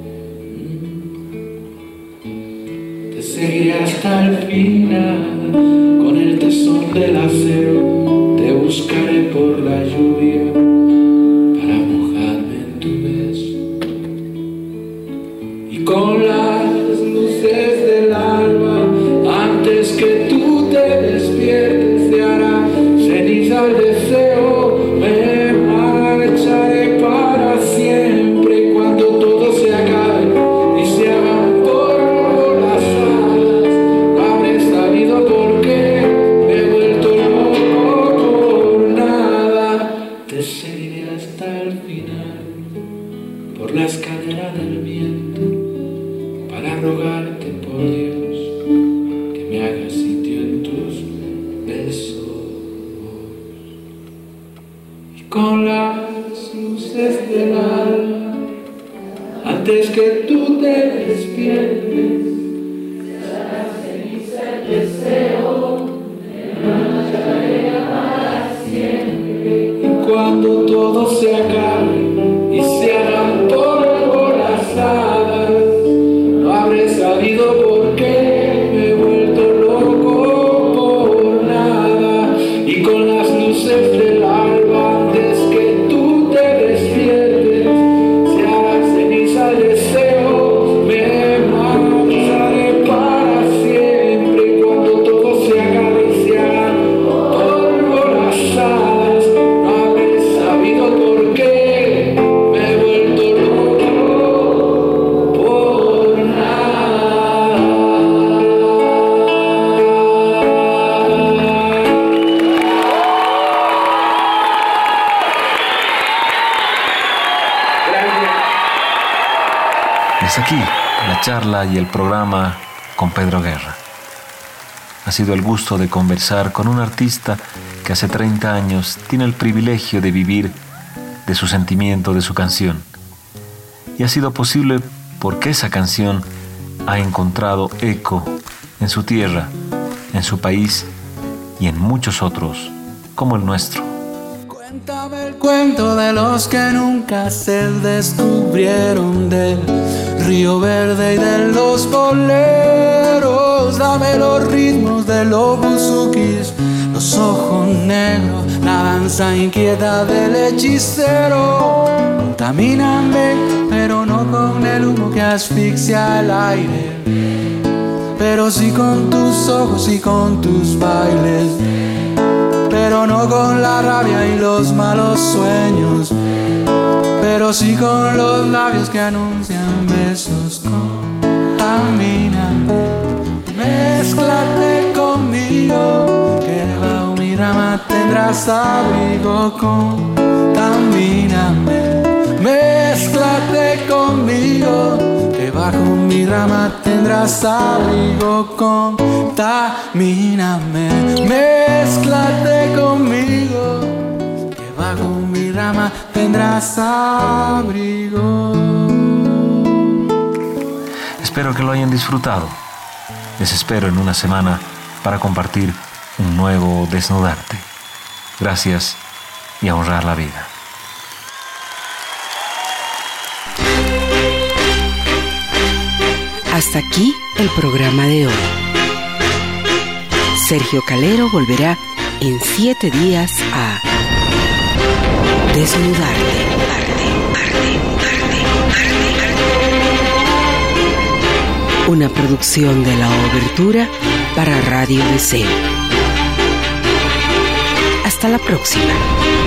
Te seguiré hasta el final, con el tesón del acero, te buscaré por la lluvia para mojarme en tu beso. Y con las luces del alba, antes que tú te despiertes, se hará ceniza el deseo, me marcharé para siempre. Y cuando todo se acabe y se hagan polvo las alas, no habré sabido por qué me he vuelto loco por nada. Te seguiré hasta el final, por la escalera del viento, para rogarte por Dios que me haga sitio en tus besos. Y con las luces del alma, antes que tú te despiertes, será ceniza el deseo, me marcharé para siempre. Y cuando todo se acabe y se hagan polvo las hadas, no habré sabido por qué me he vuelto loco por nada. Y con las luces del alba, antes que tú te despiertes, se hará ceniza el deseo, me marcharé para siempre. Y cuando todo se acabe y se hagan polvo las hadas, no habré sabido por qué me he vuelto loco por nada. Es aquí la charla y el programa con Pedro Guerra. Ha sido el gusto de conversar con un artista que hace 30 años tiene el privilegio de vivir de su sentimiento, de su canción. Y ha sido posible porque esa canción ha encontrado eco en su tierra, en su país y en muchos otros, como el nuestro. Cuéntame el cuento de los que nunca se descubrieron, del Río Verde y de los boleros. Dame los ritmos de los buzukis, los ojos negros, la danza inquieta del hechicero. Contamíname, pero no con el humo que asfixia el aire. pero sí con tus ojos y con tus bailes, pero no con la rabia y los malos sueños, pero sí con los labios que anuncian besos. Contamíname, mézclate conmigo, que bajo mi rama tendrás abrigo. Contamíname, mézclate conmigo, que bajo mi rama tendrás abrigo. Contamíname, mézclate conmigo, que bajo mi rama tendrás abrigo. Espero que lo hayan disfrutado. Les espero en una semana para compartir un nuevo Desnudarte. Gracias y a honrar la vida. Hasta aquí el programa de hoy. Sergio Calero volverá en 7 días a Desnudarte. Una producción de La Obertura para Radio Deseo. Hasta la próxima.